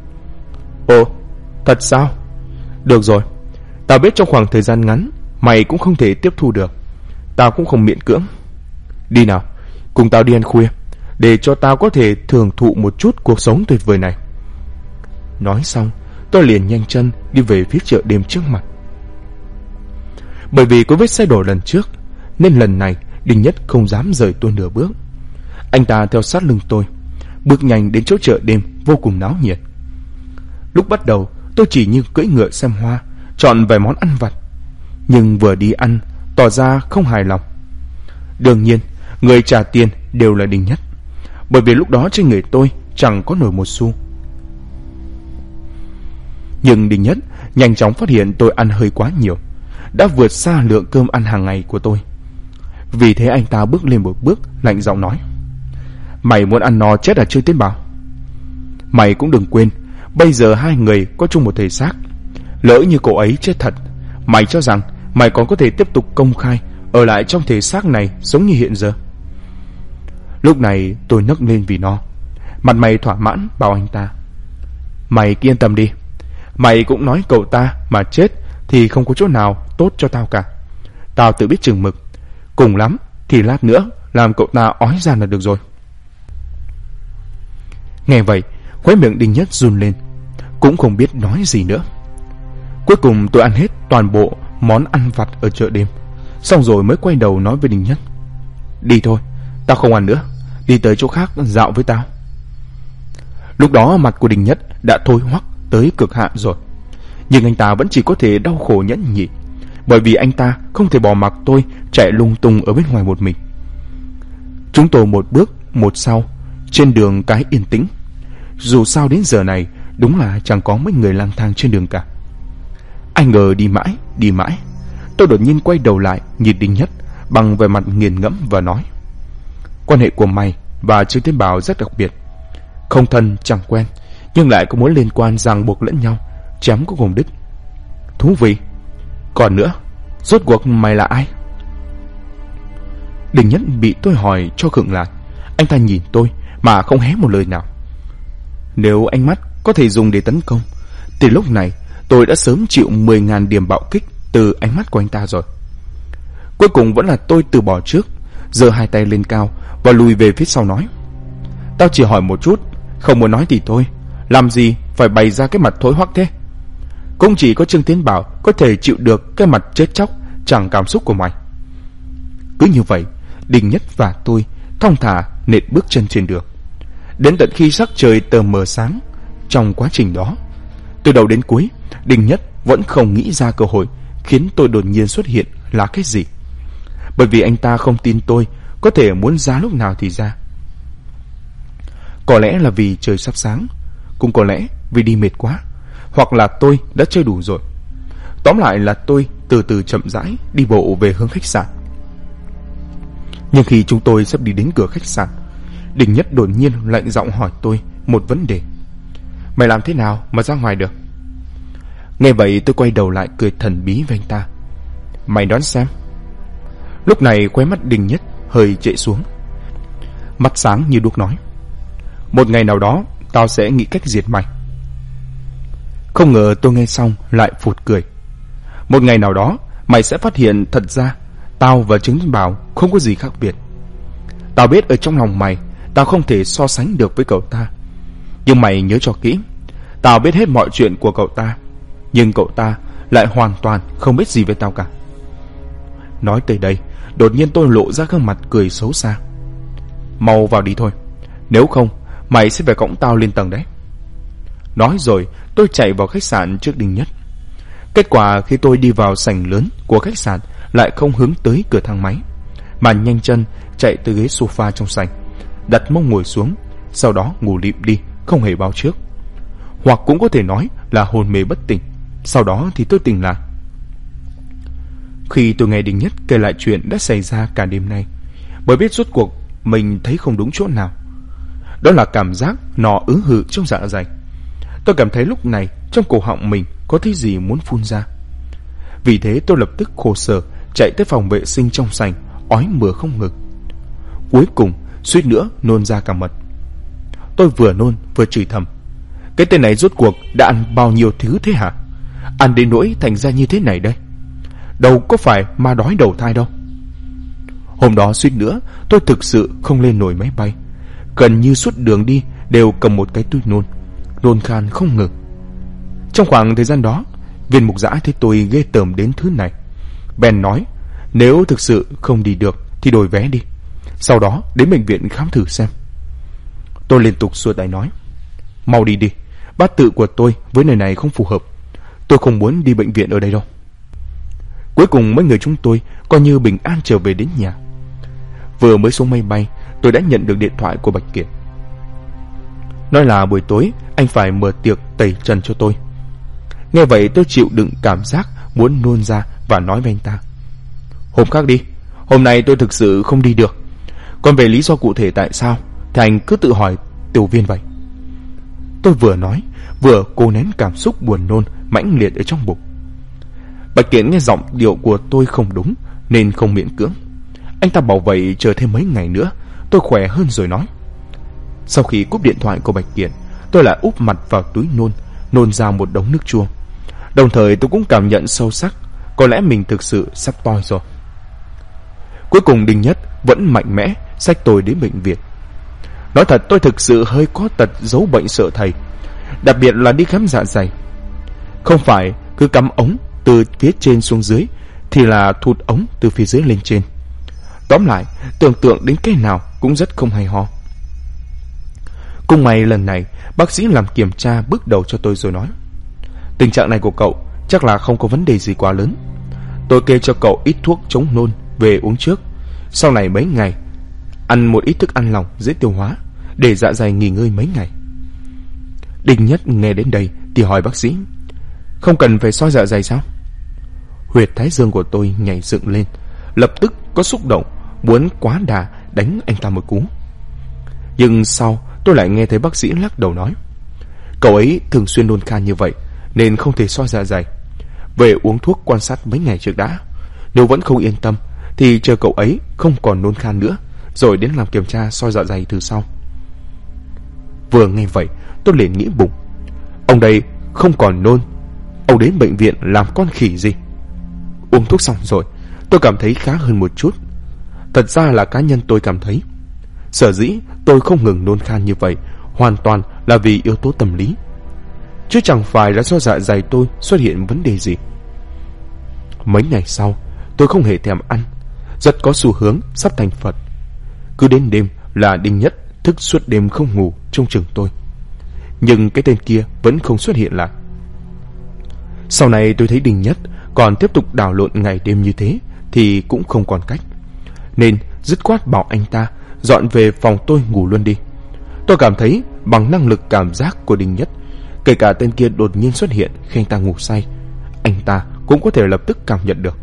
Speaker 1: Ồ, thật sao? Được rồi, tao biết trong khoảng thời gian ngắn mày cũng không thể tiếp thu được, tao cũng không miễn cưỡng. Đi nào, cùng tao đi ăn khuya, để cho tao có thể thưởng thụ một chút cuộc sống tuyệt vời này. Nói xong, tôi liền nhanh chân đi về phía chợ đêm trước mặt. Bởi vì có vết xe đổ lần trước, nên lần này Đinh Nhất không dám rời tôi nửa bước. Anh ta theo sát lưng tôi, bước nhanh đến chỗ chợ đêm vô cùng náo nhiệt. Lúc bắt đầu tôi chỉ như cưỡi ngựa xem hoa, chọn vài món ăn vặt, nhưng vừa đi ăn tỏ ra không hài lòng. Đương nhiên người trả tiền đều là Đinh Nhất, bởi vì lúc đó trên người tôi chẳng có nổi một xu. Nhưng Đinh Nhất nhanh chóng phát hiện tôi ăn hơi quá nhiều, đã vượt xa lượng cơm ăn hàng ngày của tôi. Vì thế anh ta bước lên một bước, lạnh giọng nói: mày muốn ăn no chết à Trương Tiến Bảo? Mày cũng đừng quên, bây giờ hai người có chung một thể xác. Lỡ như cô ấy chết thật, mày cho rằng mày còn có thể tiếp tục công khai ở lại trong thể xác này giống như hiện giờ? Lúc này tôi nấc lên vì no. Mặt mày thỏa mãn bảo anh ta: "Mày cứ yên tâm đi. Mày cũng nói cậu ta mà chết thì không có chỗ nào tốt cho tao cả. Tao tự biết chừng mực. Cùng lắm thì lát nữa làm cậu ta ói ra là được rồi." Nghe vậy, khóe miệng Đinh Nhất run lên, cũng không biết nói gì nữa. Cuối cùng tôi ăn hết toàn bộ món ăn vặt ở chợ đêm, xong rồi mới quay đầu nói với Đinh Nhất: "Đi thôi, tao không ăn nữa, đi tới chỗ khác dạo với tao." Lúc đó mặt của Đinh Nhất đã thôi hoắc tới cực hạn rồi, nhưng anh ta vẫn chỉ có thể đau khổ nhẫn nhịn, bởi vì anh ta không thể bỏ mặc tôi chạy lung tung ở bên ngoài một mình. Chúng tôi một bước một sau trên đường cái yên tĩnh. Dù sao đến giờ này đúng là chẳng có mấy người lang thang trên đường cả. Anh ngờ đi mãi, tôi đột nhiên quay đầu lại nhìn Đinh Nhất bằng vẻ mặt nghiền ngẫm và nói: "Quan hệ của mày và Trương Tiến Bảo rất đặc biệt, không thân chẳng quen, nhưng lại có mối liên quan ràng buộc lẫn nhau, chém có cùng đứt. Thú vị. Còn nữa, rốt cuộc mày là ai?" Đinh Nhất bị tôi hỏi cho khựng lại. Anh ta nhìn tôi mà không hé một lời nào. Nếu ánh mắt có thể dùng để tấn công thì lúc này tôi đã sớm chịu 10.000 điểm bạo kích từ ánh mắt của anh ta rồi. Cuối cùng vẫn là tôi từ bỏ trước, giơ hai tay lên cao và lùi về phía sau nói: "Tao chỉ hỏi một chút, không muốn nói thì thôi, làm gì phải bày ra cái mặt thối hoắc thế. Cũng chỉ có Trương Tiến Bảo có thể chịu được cái mặt chết chóc chẳng cảm xúc của mày." Cứ như vậy, Đinh Nhất và tôi thong thả nện bước chân trên đường, đến tận khi sắc trời tờ mờ sáng. Trong quá trình đó, từ đầu đến cuối, Đinh Nhất vẫn không nghĩ ra cơ hội khiến tôi đột nhiên xuất hiện là cái gì, bởi vì anh ta không tin tôi có thể muốn ra lúc nào thì ra. Có lẽ là vì trời sắp sáng, cũng có lẽ vì đi mệt quá, hoặc là tôi đã chơi đủ rồi. Tóm lại là tôi từ từ chậm rãi đi bộ về hướng khách sạn. Nhưng khi chúng tôi sắp đi đến cửa khách sạn, Đinh Nhất đột nhiên lạnh giọng hỏi tôi một vấn đề: "Mày làm thế nào mà ra ngoài được?" Nghe vậy tôi quay đầu lại cười thần bí với anh ta: "Mày đoán xem." Lúc này khóe mắt Đinh Nhất hơi trệ xuống, mắt sáng như đuốc nói: "Một ngày nào đó tao sẽ nghĩ cách diệt mày." Không ngờ tôi nghe xong lại phụt cười. "Một ngày nào đó mày sẽ phát hiện thật ra tao và Trương Tiến Bảo không có gì khác biệt. Tao biết ở trong lòng mày tao không thể so sánh được với cậu ta, nhưng mày nhớ cho kỹ, tao biết hết mọi chuyện của cậu ta, nhưng cậu ta lại hoàn toàn không biết gì về tao cả." Nói tới đây, đột nhiên tôi lộ ra gương mặt cười xấu xa: "Mau vào đi thôi, nếu không mày sẽ phải cõng tao lên tầng đấy." Nói rồi tôi chạy vào khách sạn trước Đinh Nhất. Kết quả khi tôi đi vào sảnh lớn của khách sạn lại không hướng tới cửa thang máy, mà nhanh chân chạy tới ghế sofa trong sảnh, đặt mông ngồi xuống, sau đó ngủ lịm đi, không hề báo trước. Hoặc cũng có thể nói là hôn mê bất tỉnh. Sau đó thì tôi tỉnh lại. Khi tôi nghe Đinh Nhất kể lại chuyện đã xảy ra cả đêm nay, bởi biết rốt cuộc mình thấy không đúng chỗ nào. Đó là cảm giác nọ ứ hự trong dạ dày. Tôi cảm thấy lúc này trong cổ họng mình có thứ gì muốn phun ra. Vì thế tôi lập tức khổ sở chạy tới phòng vệ sinh trong sảnh, ói mửa không ngừng. Cuối cùng suýt nữa nôn ra cả mật. Tôi vừa nôn vừa chửi thầm: "Cái tên này rốt cuộc đã ăn bao nhiêu thứ thế hả? Ăn đến nỗi thành ra như thế này đây. Đâu có phải ma đói đầu thai đâu." Hôm đó suýt nữa tôi thực sự không lên nổi máy bay, gần như suốt đường đi đều cầm một cái túi nôn khan không ngừng. Trong khoảng thời gian đó, viên mục giã thấy tôi ghê tởm đến thứ này, bèn nói nếu thực sự không đi được thì đổi vé đi, sau đó đến bệnh viện khám thử xem. Tôi liên tục xua tay nói: "Mau đi đi, bát tự của tôi với nơi này không phù hợp. Tôi không muốn đi bệnh viện ở đây đâu." Cuối cùng mấy người chúng tôi coi như bình an trở về đến nhà. Vừa mới xuống máy bay, tôi đã nhận được điện thoại của Bạch Kiệt, nói là buổi tối anh phải mở tiệc tẩy trần cho tôi. Nghe vậy tôi chịu đựng cảm giác muốn nôn ra và nói với anh ta: "Hôm khác đi, hôm nay tôi thực sự không đi được. Còn về lý do cụ thể tại sao thì anh cứ tự hỏi Tiểu Viên vậy." Tôi vừa nói vừa cố nén cảm xúc buồn nôn mãnh liệt ở trong bụng. Bạch Kiệt nghe giọng điệu của tôi không đúng nên không miễn cưỡng. Anh ta bảo vậy chờ thêm mấy ngày nữa tôi khỏe hơn rồi nói. Sau khi cúp điện thoại của Bạch Kiện, tôi lại úp mặt vào túi nôn ra một đống nước chua. Đồng thời tôi cũng cảm nhận sâu sắc, có lẽ mình thực sự sắp toi rồi. Cuối cùng Đinh Nhất vẫn mạnh mẽ xách tôi đến bệnh viện. Nói thật, tôi thực sự hơi có tật giấu bệnh sợ thầy, đặc biệt là đi khám dạ dày. Không phải cứ cắm ống từ phía trên xuống dưới, thì là thụt ống từ phía dưới lên trên. Tóm lại, tưởng tượng đến cái nào cũng rất không hay ho. Cùng may lần này bác sĩ làm kiểm tra bước đầu cho tôi rồi nói, tình trạng này của cậu chắc là không có vấn đề gì quá lớn. Tôi kê cho cậu ít thuốc chống nôn về uống trước. Sau này mấy ngày ăn một ít thức ăn lỏng dễ tiêu hóa, để dạ dày nghỉ ngơi mấy ngày. Đinh Nhất nghe đến đây thì hỏi bác sĩ, không cần phải soi dạ dày sao? Huyệt thái dương của tôi nhảy dựng lên, lập tức có xúc động muốn quá đà đánh anh ta một cú. Nhưng sau tôi lại nghe thấy bác sĩ lắc đầu nói, cậu ấy thường xuyên nôn khan như vậy nên không thể soi dạ dày. Về uống thuốc quan sát mấy ngày trước đã. Nếu vẫn không yên tâm thì chờ cậu ấy không còn nôn khan nữa rồi đến làm kiểm tra soi dạ dày từ sau. Vừa nghe vậy tôi liền nghĩ bụng, ông đây không còn nôn, ông đến bệnh viện làm con khỉ gì? Uống thuốc xong rồi tôi cảm thấy khá hơn một chút. Thật ra là cá nhân tôi cảm thấy, sở dĩ tôi không ngừng nôn khan như vậy hoàn toàn là vì yếu tố tâm lý, chứ chẳng phải là do dạ dày tôi xuất hiện vấn đề gì. Mấy ngày sau tôi không hề thèm ăn, rất có xu hướng sắp thành Phật. Cứ đến đêm là Đinh Nhất thức suốt đêm không ngủ trông chừng tôi, nhưng cái tên kia vẫn không xuất hiện lại. Sau này tôi thấy Đinh Nhất còn tiếp tục đảo lộn ngày đêm như thế thì cũng không còn cách, nên dứt khoát bảo anh ta dọn về phòng tôi ngủ luôn đi. Tôi cảm thấy bằng năng lực cảm giác của Đinh Nhất, kể cả tên kia đột nhiên xuất hiện khi anh ta ngủ say, anh ta cũng có thể lập tức cảm nhận được.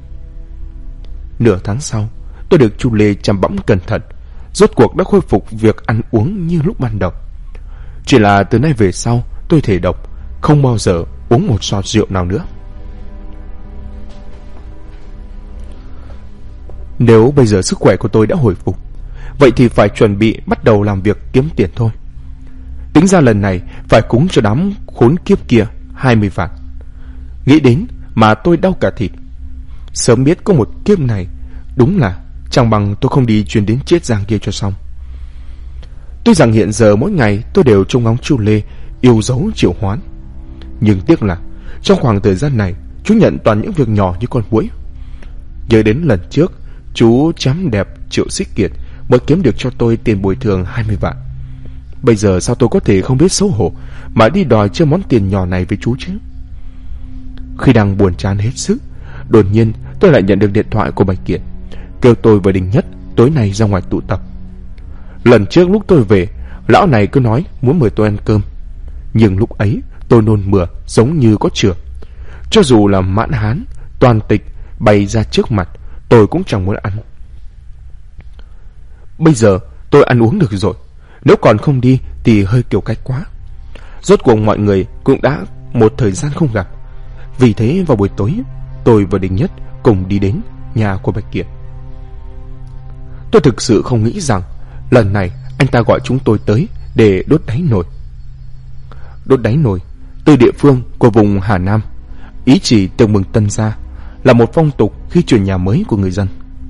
Speaker 1: Nửa tháng sau, tôi được Chu Lê chăm bẵm cẩn thận, rốt cuộc đã khôi phục việc ăn uống như lúc ban đầu. Chỉ là từ nay về sau tôi thề độc không bao giờ uống một giọt rượu nào nữa. Nếu bây giờ sức khỏe của tôi đã hồi phục, vậy thì phải chuẩn bị bắt đầu làm việc kiếm tiền thôi. Tính ra lần này phải cúng cho đám khốn kiếp kia 20 vạn. Nghĩ đến mà tôi đau cả thịt. Sớm biết có một kiếp này, đúng là chẳng bằng tôi không đi chuyến đến Chiết Giang kia cho xong. Tuy rằng hiện giờ mỗi ngày tôi đều trông ngóng Chu Lê yêu dấu triệu hoán, nhưng tiếc là trong khoảng thời gian này chú nhận toàn những việc nhỏ như con muỗi. Nhớ đến lần trước chú chém đẹp Triệu Xích Kiệt mới kiếm được cho tôi tiền bồi thường 20 vạn. Bây giờ sao tôi có thể không biết xấu hổ mà đi đòi chơi món tiền nhỏ này với chú chứ? Khi đang buồn chán hết sức, đột nhiên tôi lại nhận được điện thoại của Bạch Kiện, kêu tôi và Đinh Nhất tối nay ra ngoài tụ tập. Lần trước lúc tôi về, lão này cứ nói muốn mời tôi ăn cơm, nhưng lúc ấy tôi nôn mửa giống như có chửa. Cho dù là mãn hán, toàn tịch bày ra trước mặt, tôi cũng chẳng muốn ăn. Bây giờ tôi ăn uống được rồi, nếu còn không đi thì hơi kiểu cách quá. Rốt cuộc mọi người cũng đã một thời gian không gặp, vì thế vào buổi tối tôi và Đinh Nhất cùng đi đến nhà của Bạch Kiện. Tôi thực sự không nghĩ rằng lần này anh ta gọi chúng tôi tới để đốt đáy nồi. Đốt đáy nồi từ địa phương của vùng Hà Nam, ý chỉ tương mừng tân gia, là một phong tục khi chuyển nhà mới của người dân.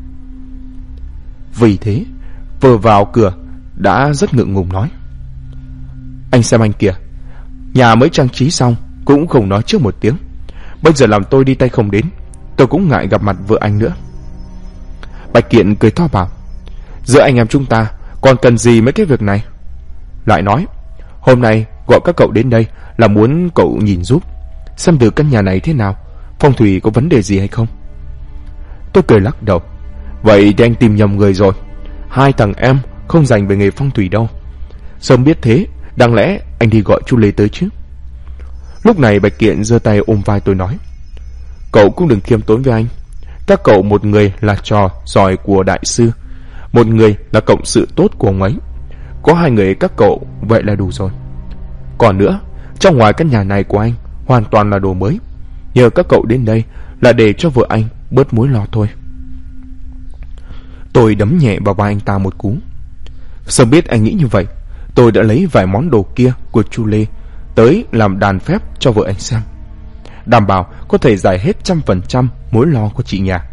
Speaker 1: Vì thế vừa vào cửa đã rất ngượng ngùng nói, anh xem anh kìa, nhà mới trang trí xong cũng không nói trước một tiếng, bây giờ làm tôi đi tay không đến, tôi cũng ngại gặp mặt vợ anh nữa. Bạch Kiện cười to bảo, giữa anh em chúng ta còn cần gì mấy cái việc này. Lại nói, hôm nay gọi các cậu đến đây là muốn cậu nhìn giúp, xem thử căn nhà này thế nào, phong thủy có vấn đề gì hay không. Tôi cười lắc đầu, vậy thì anh tìm nhầm người rồi, hai thằng em không dành về nghề phong thủy đâu. Sớm biết thế, đáng lẽ anh đi gọi chú Lê tới chứ. Lúc này Bạch Kiện giơ tay ôm vai tôi nói, cậu cũng đừng khiêm tốn với anh. Các cậu một người là trò giỏi của đại sư, một người là cộng sự tốt của ông ấy. Có hai người các cậu vậy là đủ rồi. Còn nữa, trong ngoài căn nhà này của anh hoàn toàn là đồ mới, nhờ các cậu đến đây là để cho vợ anh bớt mối lo thôi. Tôi đấm nhẹ vào vai anh ta một cú. Sớm biết anh nghĩ như vậy, tôi đã lấy vài món đồ kia của chu Lê tới làm đàn phép cho vợ anh xem, đảm bảo có thể giải hết 100% mối lo của chị nhà.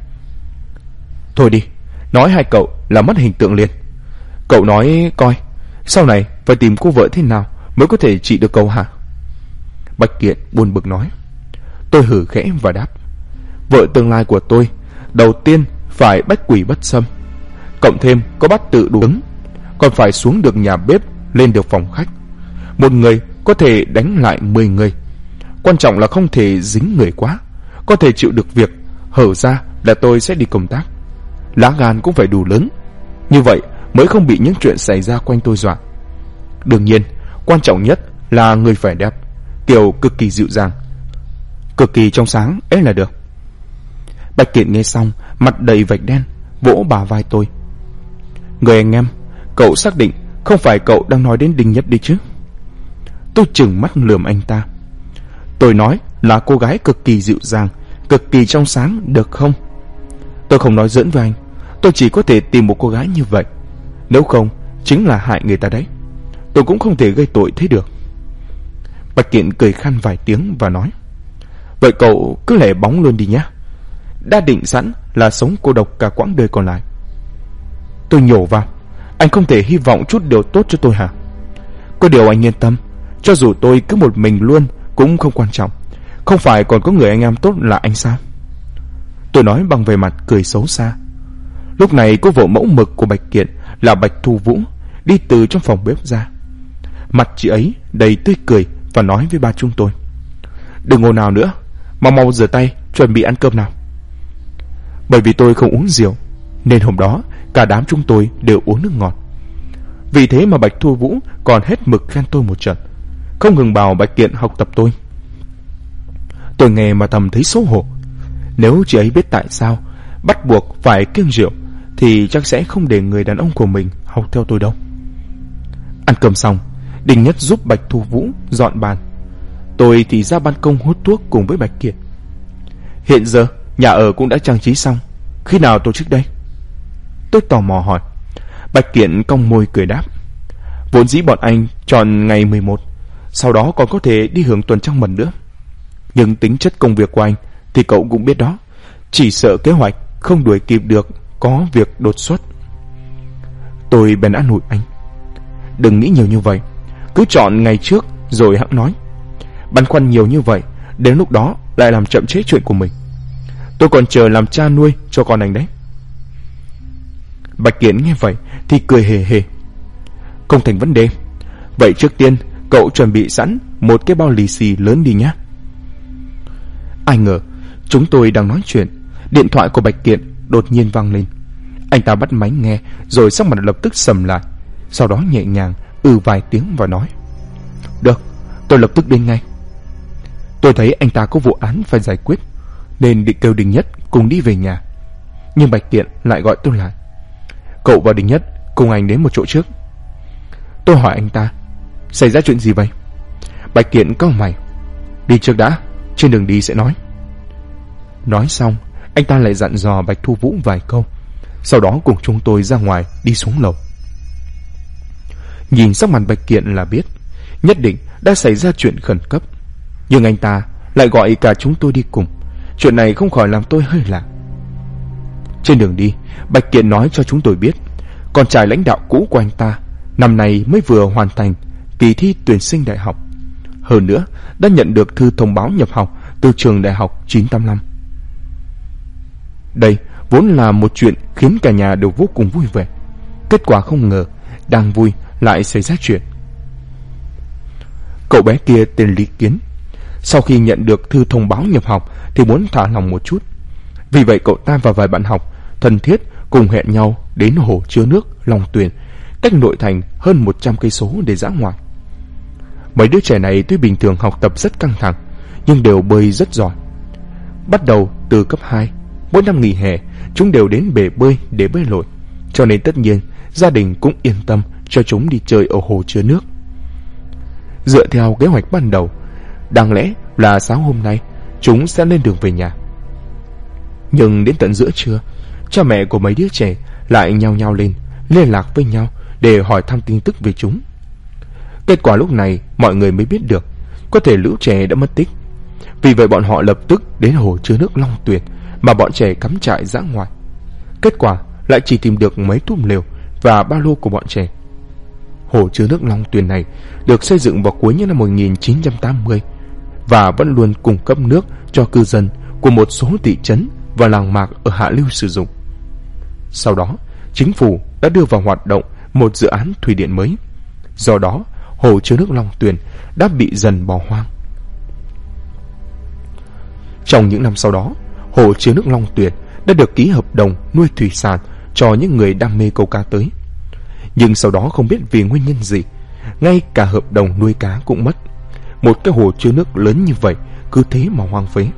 Speaker 1: Thôi đi, nói hai cậu là mất hình tượng liền. Cậu nói coi, sau này phải tìm cô vợ thế nào mới có thể trị được cậu hả? Bạch Kiện buồn bực nói. Tôi hử khẽ và đáp, vợ tương lai của tôi đầu tiên phải bách quỷ bất xâm, cộng thêm có bát tự đủ ứng, còn phải xuống được nhà bếp, lên được phòng khách. Một người có thể đánh lại 10 người. Quan trọng là không thể dính người quá, có thể chịu được việc hở ra là tôi sẽ đi công tác. Lá gan cũng phải đủ lớn, như vậy mới không bị những chuyện xảy ra quanh tôi dọa. Đương nhiên, quan trọng nhất là người phải đẹp, kiểu cực kỳ dịu dàng, cực kỳ trong sáng ấy là được. Bạch Kiện nghe xong, mặt đầy vạch đen, vỗ bả vai tôi. Người anh em, cậu xác định không phải cậu đang nói đến Đinh Nhất đi chứ? Tôi trừng mắt lườm anh ta. Tôi nói là cô gái cực kỳ dịu dàng, cực kỳ trong sáng, được không? Tôi không nói giỡn với anh, tôi chỉ có thể tìm một cô gái như vậy, nếu không chính là hại người ta đấy. Tôi cũng không thể gây tội thế được. Bạch Kiện cười khan vài tiếng và nói, vậy cậu cứ lẻ bóng luôn đi nhé, đã định sẵn là sống cô độc cả quãng đời còn lại. Tôi nhổ vào, anh không thể hy vọng chút điều tốt cho tôi hả? Có điều anh yên tâm, cho dù tôi cứ một mình luôn cũng không quan trọng, không phải còn có người anh em tốt là anh sao? Tôi nói bằng vẻ mặt cười xấu xa. Lúc này cô vợ mẫu mực của Bạch Kiện là Bạch Thu Vũ đi từ trong phòng bếp ra. Mặt chị ấy đầy tươi cười và nói với ba chúng tôi, đừng ồn ào nữa, mau rửa tay chuẩn bị ăn cơm nào. Bởi vì tôi không uống rượu nên hôm đó cả đám chúng tôi đều uống nước ngọt. Vì thế mà Bạch Thu Vũ còn hết mực khen tôi một trận, không ngừng bảo Bạch Kiện học tập tôi. Tôi nghe mà thầm thấy xấu hổ. Nếu chị ấy biết tại sao bắt buộc phải kiêng rượu thì chắc sẽ không để người đàn ông của mình học theo tôi đâu. Ăn cơm xong, Đinh Nhất giúp Bạch Thu Vũ dọn bàn, tôi thì ra ban công hút thuốc cùng với Bạch Kiện. Hiện giờ nhà ở cũng đã trang trí xong, khi nào tổ chức đây? Tôi tò mò hỏi. Bạch Kiện cong môi cười đáp, vốn dĩ bọn anh chọn ngày 11, sau đó còn có thể đi hưởng tuần trăng mật nữa. Nhưng tính chất công việc của anh thì cậu cũng biết đó, chỉ sợ kế hoạch không đuổi kịp được, có việc đột xuất. Tôi bèn an ủi anh, đừng nghĩ nhiều như vậy, cứ chọn ngày trước rồi hẵng nói. Băn khoăn nhiều như vậy, đến lúc đó lại làm chậm trễ chuyện của mình. Tôi còn chờ làm cha nuôi cho con anh đấy. Bạch Kiện nghe vậy thì cười hề hề. Không thành vấn đề. Vậy trước tiên cậu chuẩn bị sẵn một cái bao lì xì lớn đi nhé. Ai ngờ chúng tôi đang nói chuyện, điện thoại của Bạch Kiện đột nhiên vang lên. Anh ta bắt máy nghe rồi sắc mặt lập tức sầm lại, sau đó nhẹ nhàng vài tiếng và nói, được, tôi lập tức đến ngay. Tôi thấy anh ta có vụ án phải giải quyết nên định kêu Đinh Nhất cùng đi về nhà, nhưng Bạch Kiện lại gọi tôi lại. Cậu và Đinh Nhất cùng anh đến một chỗ trước. Tôi hỏi anh ta, xảy ra chuyện gì vậy? Bạch Kiện cau mày, đi trước đã, trên đường đi sẽ nói. Nói xong, anh ta lại dặn dò Bạch Thu Vũ vài câu, sau đó cùng chúng tôi ra ngoài đi xuống lầu. Nhìn sắc mặt Bạch Kiện là biết nhất định đã xảy ra chuyện khẩn cấp, nhưng anh ta lại gọi cả chúng tôi đi cùng. Chuyện này không khỏi làm tôi hơi lạ. Trên đường đi, Bạch Kiện nói cho chúng tôi biết con trai lãnh đạo cũ của anh ta năm nay mới vừa hoàn thành kỳ thi tuyển sinh đại học, hơn nữa đã nhận được thư thông báo nhập học từ trường đại học 985. Đây vốn là một chuyện khiến cả nhà đều vô cùng vui vẻ. Kết quả không ngờ đang vui lại xảy ra chuyện. Cậu bé kia tên Lý Kiến, sau khi nhận được thư thông báo nhập học thì muốn thả lòng một chút. Vì vậy cậu ta và vài bạn học thân thiết cùng hẹn nhau đến hồ chứa nước Long Tuyền, cách nội thành hơn 100 cây số để dã ngoại. Mấy đứa trẻ này tuy bình thường học tập rất căng thẳng nhưng đều bơi rất giỏi. Bắt đầu từ cấp 2, mỗi năm nghỉ hè chúng đều đến bể bơi để bơi lội, cho nên tất nhiên gia đình cũng yên tâm cho chúng đi chơi ở hồ chứa nước. Dựa theo kế hoạch ban đầu, đáng lẽ là sáng hôm nay chúng sẽ lên đường về nhà. Nhưng đến tận giữa trưa, cha mẹ của mấy đứa trẻ lại nhao nhao lên liên lạc với nhau, để hỏi thăm tin tức về chúng. Kết quả lúc này mọi người mới biết được có thể lũ trẻ đã mất tích. Vì vậy bọn họ lập tức đến hồ chứa nước Long Tuyền mà bọn trẻ cắm trại dã ngoại. Kết quả lại chỉ tìm được mấy túp lều và ba lô của bọn trẻ. Hồ chứa nước Long Tuyền này được xây dựng vào cuối những năm 1980 và vẫn luôn cung cấp nước cho cư dân của một số thị trấn và làng mạc ở hạ lưu sử dụng. Sau đó, chính phủ đã đưa vào hoạt động một dự án thủy điện mới. Do đó, hồ chứa nước Long Tuyền đã bị dần bỏ hoang. Trong những năm sau đó, hồ chứa nước Long Tuyền đã được ký hợp đồng nuôi thủy sản cho những người đam mê câu cá tới. Nhưng sau đó không biết vì nguyên nhân gì, ngay cả hợp đồng nuôi cá cũng mất. Một cái hồ chứa nước lớn như vậy cứ thế mà hoang phế.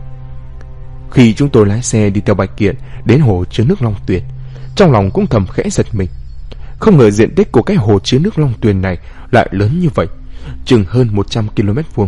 Speaker 1: Khi chúng tôi lái xe đi theo Bạch Kiện đến hồ chứa nước Long Tuyền, trong lòng cũng thầm khẽ giật mình. Không ngờ diện tích của cái hồ chứa nước Long Tuyền này lại lớn như vậy, chừng hơn 100 km².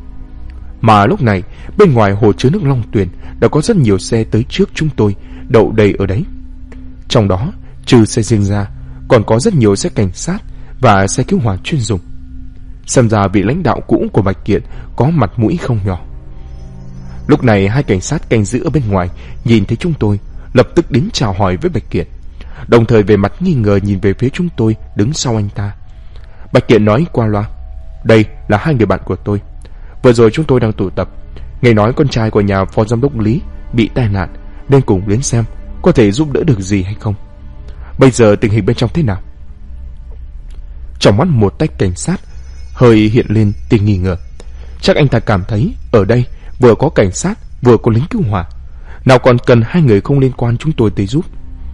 Speaker 1: Mà lúc này bên ngoài hồ chứa nước Long Tuyền đã có rất nhiều xe tới trước chúng tôi đậu đầy ở đấy. Trong đó trừ xe riêng ra còn có rất nhiều xe cảnh sát và xe cứu hỏa chuyên dụng. Xem ra vị lãnh đạo cũ của Bạch Kiện có mặt mũi không nhỏ. Lúc này hai cảnh sát canh giữ ở bên ngoài nhìn thấy chúng tôi, lập tức đến chào hỏi với Bạch Kiện, đồng thời về mặt nghi ngờ nhìn về phía chúng tôi đứng sau anh ta. Bạch Kiện nói qua loa: "Đây là hai người bạn của tôi. Vừa rồi chúng tôi đang tụ tập, nghe nói con trai của nhà phó giám đốc Lý bị tai nạn nên cùng đến xem có thể giúp đỡ được gì hay không. Bây giờ tình hình bên trong thế nào?" Trong mắt một tay cảnh sát hơi hiện lên tia nghi ngờ. Chắc anh ta cảm thấy ở đây vừa có cảnh sát vừa có lính cứu hỏa, nào còn cần hai người không liên quan chúng tôi tới giúp.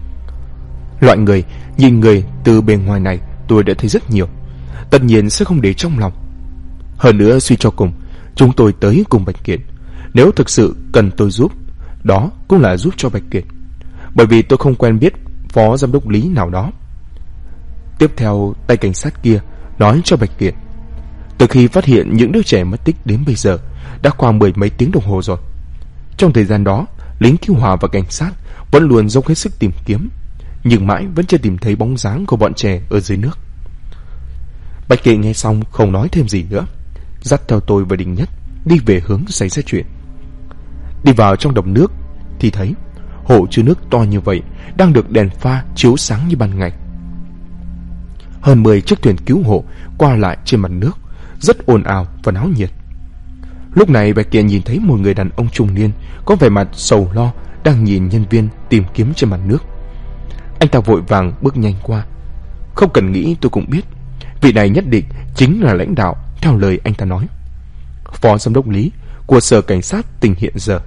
Speaker 1: Loại người nhìn người từ bề ngoài này tôi đã thấy rất nhiều, tất nhiên sẽ không để trong lòng. Hơn nữa suy cho cùng, chúng tôi tới cùng Bạch Kiện, nếu thực sự cần tôi giúp, đó cũng là giúp cho Bạch Kiện, bởi vì tôi không quen biết phó giám đốc Lý nào đó. Tiếp theo tay cảnh sát kia nói cho Bạch Kiện, từ khi phát hiện những đứa trẻ mất tích đến bây giờ đã qua 10 mấy tiếng đồng hồ rồi. Trong thời gian đó, lính cứu hỏa và cảnh sát vẫn luôn dốc hết sức tìm kiếm, nhưng mãi vẫn chưa tìm thấy bóng dáng của bọn trẻ ở dưới nước. Bạch Kiện nghe xong không nói thêm gì nữa, dắt theo tôi và Đình Nhất đi về hướng xảy ra chuyện. Đi vào trong đầm nước thì thấy hồ chứa nước to như vậy đang được đèn pha chiếu sáng như ban ngày. Hơn 10 chiếc thuyền cứu hộ qua lại trên mặt nước, rất ồn ào và náo nhiệt. Lúc này Bạch Kiện nhìn thấy một người đàn ông trung niên có vẻ mặt sầu lo đang nhìn nhân viên tìm kiếm trên mặt nước. Anh ta vội vàng bước nhanh qua. Không cần nghĩ tôi cũng biết vị này nhất định chính là lãnh đạo theo lời anh ta nói, phó giám đốc Lý của sở cảnh sát tỉnh hiện giờ.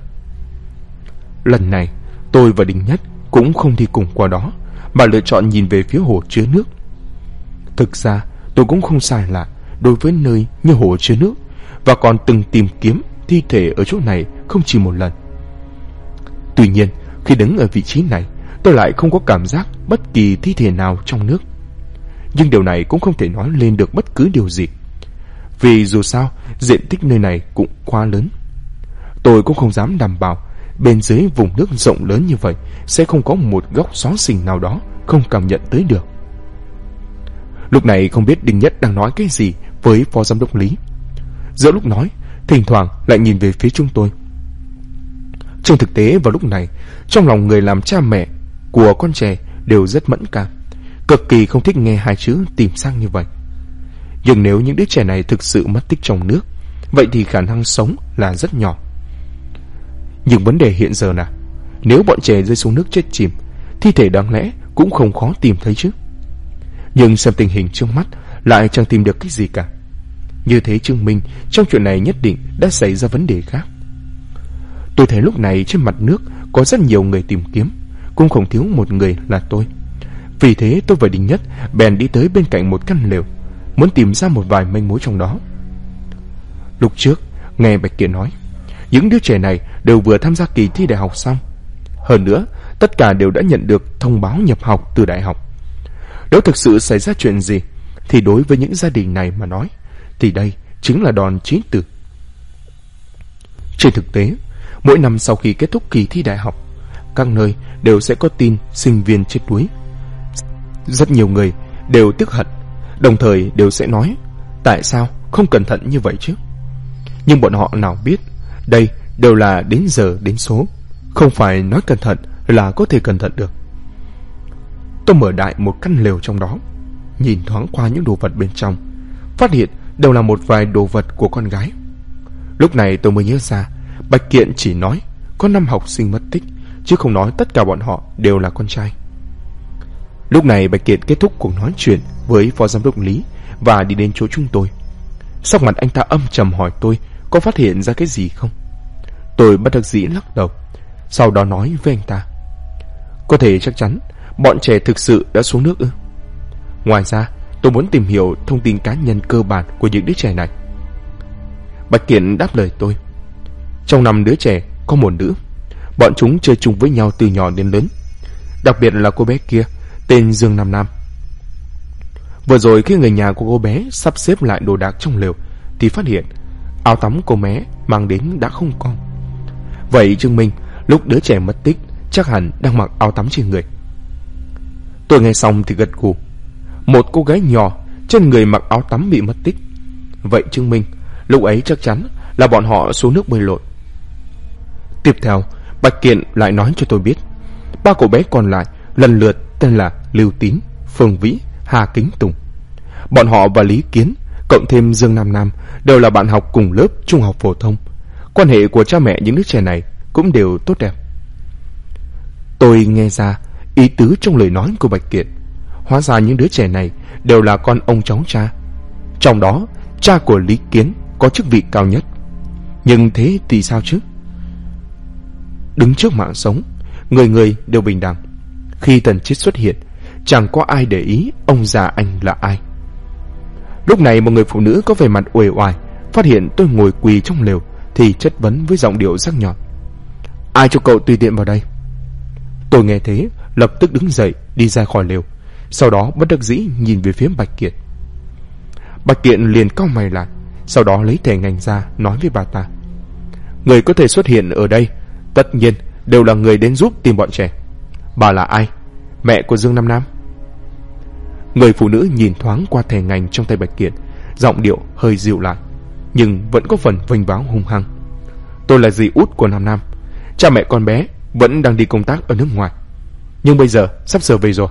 Speaker 1: Lần này tôi và Đình Nhất cũng không đi cùng qua đó, mà lựa chọn nhìn về phía hồ chứa nước. Thực ra tôi cũng không sai lạ đối với nơi như hồ chứa nước, và còn từng tìm kiếm thi thể ở chỗ này không chỉ một lần. Tuy nhiên khi đứng ở vị trí này, tôi lại không có cảm giác bất kỳ thi thể nào trong nước. Nhưng điều này cũng không thể nói lên được bất cứ điều gì, vì dù sao diện tích nơi này cũng quá lớn. Tôi cũng không dám đảm bảo bên dưới vùng nước rộng lớn như vậy sẽ không có một góc xó xỉnh nào đó không cảm nhận tới được. Lúc này không biết Đinh Nhất đang nói cái gì với phó giám đốc Lý. Giữa lúc nói, thỉnh thoảng lại nhìn về phía chúng tôi. Trên thực tế vào lúc này, trong lòng người làm cha mẹ của con trẻ đều rất mẫn cảm, cực kỳ không thích nghe hai chữ tìm sang như vậy. Nhưng nếu những đứa trẻ này thực sự mất tích trong nước, vậy thì khả năng sống là rất nhỏ. Nhưng vấn đề hiện giờ là, nếu bọn trẻ rơi xuống nước chết chìm, thi thể đáng lẽ cũng không khó tìm thấy chứ. Nhưng xem tình hình trước mắt lại chẳng tìm được cái gì cả. Như thế chứng minh trong chuyện này nhất định đã xảy ra vấn đề khác. Tôi thấy lúc này trên mặt nước có rất nhiều người tìm kiếm, cũng không thiếu một người là tôi. Vì thế tôi và Đình Nhất bèn đi tới bên cạnh một căn lều, muốn tìm ra một vài manh mối trong đó. Lúc trước nghe Bạch Kiện nói, những đứa trẻ này đều vừa tham gia kỳ thi đại học xong. Hơn nữa tất cả đều đã nhận được thông báo nhập học từ đại học. Nếu thực sự xảy ra chuyện gì thì đối với những gia đình này mà nói thì đây chính là đòn chí tử. Trên thực tế, mỗi năm sau khi kết thúc kỳ thi đại học, các nơi đều sẽ có tin sinh viên chết đuối. Rất nhiều người đều tức hận, đồng thời đều sẽ nói tại sao không cẩn thận như vậy chứ. Nhưng bọn họ nào biết đây đều là đến giờ đến số, không phải nói cẩn thận là có thể cẩn thận được. Tôi mở đại một căn lều trong đó, nhìn thoáng qua những đồ vật bên trong, phát hiện đều là một vài đồ vật của con gái. Lúc này tôi mới nhớ ra Bạch Kiện chỉ nói có 5 học sinh mất tích, chứ không nói tất cả bọn họ đều là con trai. Lúc này Bạch Kiện kết thúc cuộc nói chuyện với phó giám đốc Lý và đi đến chỗ chúng tôi. Sắc mặt anh ta âm trầm hỏi tôi có phát hiện ra cái gì không. Tôi bất đắc dĩ lắc đầu, sau đó nói với anh ta: có thể chắc chắn bọn trẻ thực sự đã xuống nước ư? Ngoài ra tôi muốn tìm hiểu thông tin cá nhân cơ bản của những đứa trẻ này. Bạch Kiện đáp lời tôi: trong 5 đứa trẻ có 1 nữ, bọn chúng chơi chung với nhau từ nhỏ đến lớn, đặc biệt là cô bé kia tên Dương Nam Nam. Vừa rồi khi người nhà của cô bé sắp xếp lại đồ đạc trong lều thì phát hiện áo tắm cô bé mang đến đã không còn. Vậy chứng minh lúc đứa trẻ mất tích chắc hẳn đang mặc áo tắm trên người. Tôi nghe xong thì gật gù. Một cô gái nhỏ trên người mặc áo tắm bị mất tích, vậy chứng minh lúc ấy chắc chắn là bọn họ xuống nước bơi lội. Tiếp theo Bạch Kiện lại nói cho tôi biết 3 cô bé còn lại lần lượt tên là Lưu Tín, Phương Vĩ, Hà Kính Tùng. Bọn họ và Lý Kiến cộng thêm Dương Nam Nam đều là bạn học cùng lớp trung học phổ thông. Quan hệ của cha mẹ những đứa trẻ này cũng đều tốt đẹp. Tôi nghe ra ý tứ trong lời nói của Bạch Kiện. Hóa ra những đứa trẻ này đều là con ông cháu cha. Trong đó cha của Lý Kiến có chức vị cao nhất. Nhưng thế thì sao chứ? Đứng trước mạng sống, người người đều bình đẳng. Khi thần chết xuất hiện, chẳng có ai để ý ông già anh là ai. Lúc này một người phụ nữ có vẻ mặt uể oải phát hiện tôi ngồi quỳ trong lều thì chất vấn với giọng điệu sắc nhọn: ai cho cậu tùy tiện vào đây? Tôi nghe thế lập tức đứng dậy đi ra khỏi lều, sau đó bất đắc dĩ nhìn về phía Bạch Kiện. Bạch Kiện liền cau mày lại, sau đó lấy thẻ ngành ra nói với bà ta: người có thể xuất hiện ở đây tất nhiên đều là người đến giúp tìm bọn trẻ. Bà là ai? Mẹ của Dương Nam Nam? Người phụ nữ nhìn thoáng qua thẻ ngành trong tay Bạch Kiện, giọng điệu hơi dịu lại, nhưng vẫn có phần vênh váo hung hăng: tôi là dì út của Nam Nam. Cha mẹ con bé vẫn đang đi công tác ở nước ngoài, nhưng bây giờ sắp trở về rồi.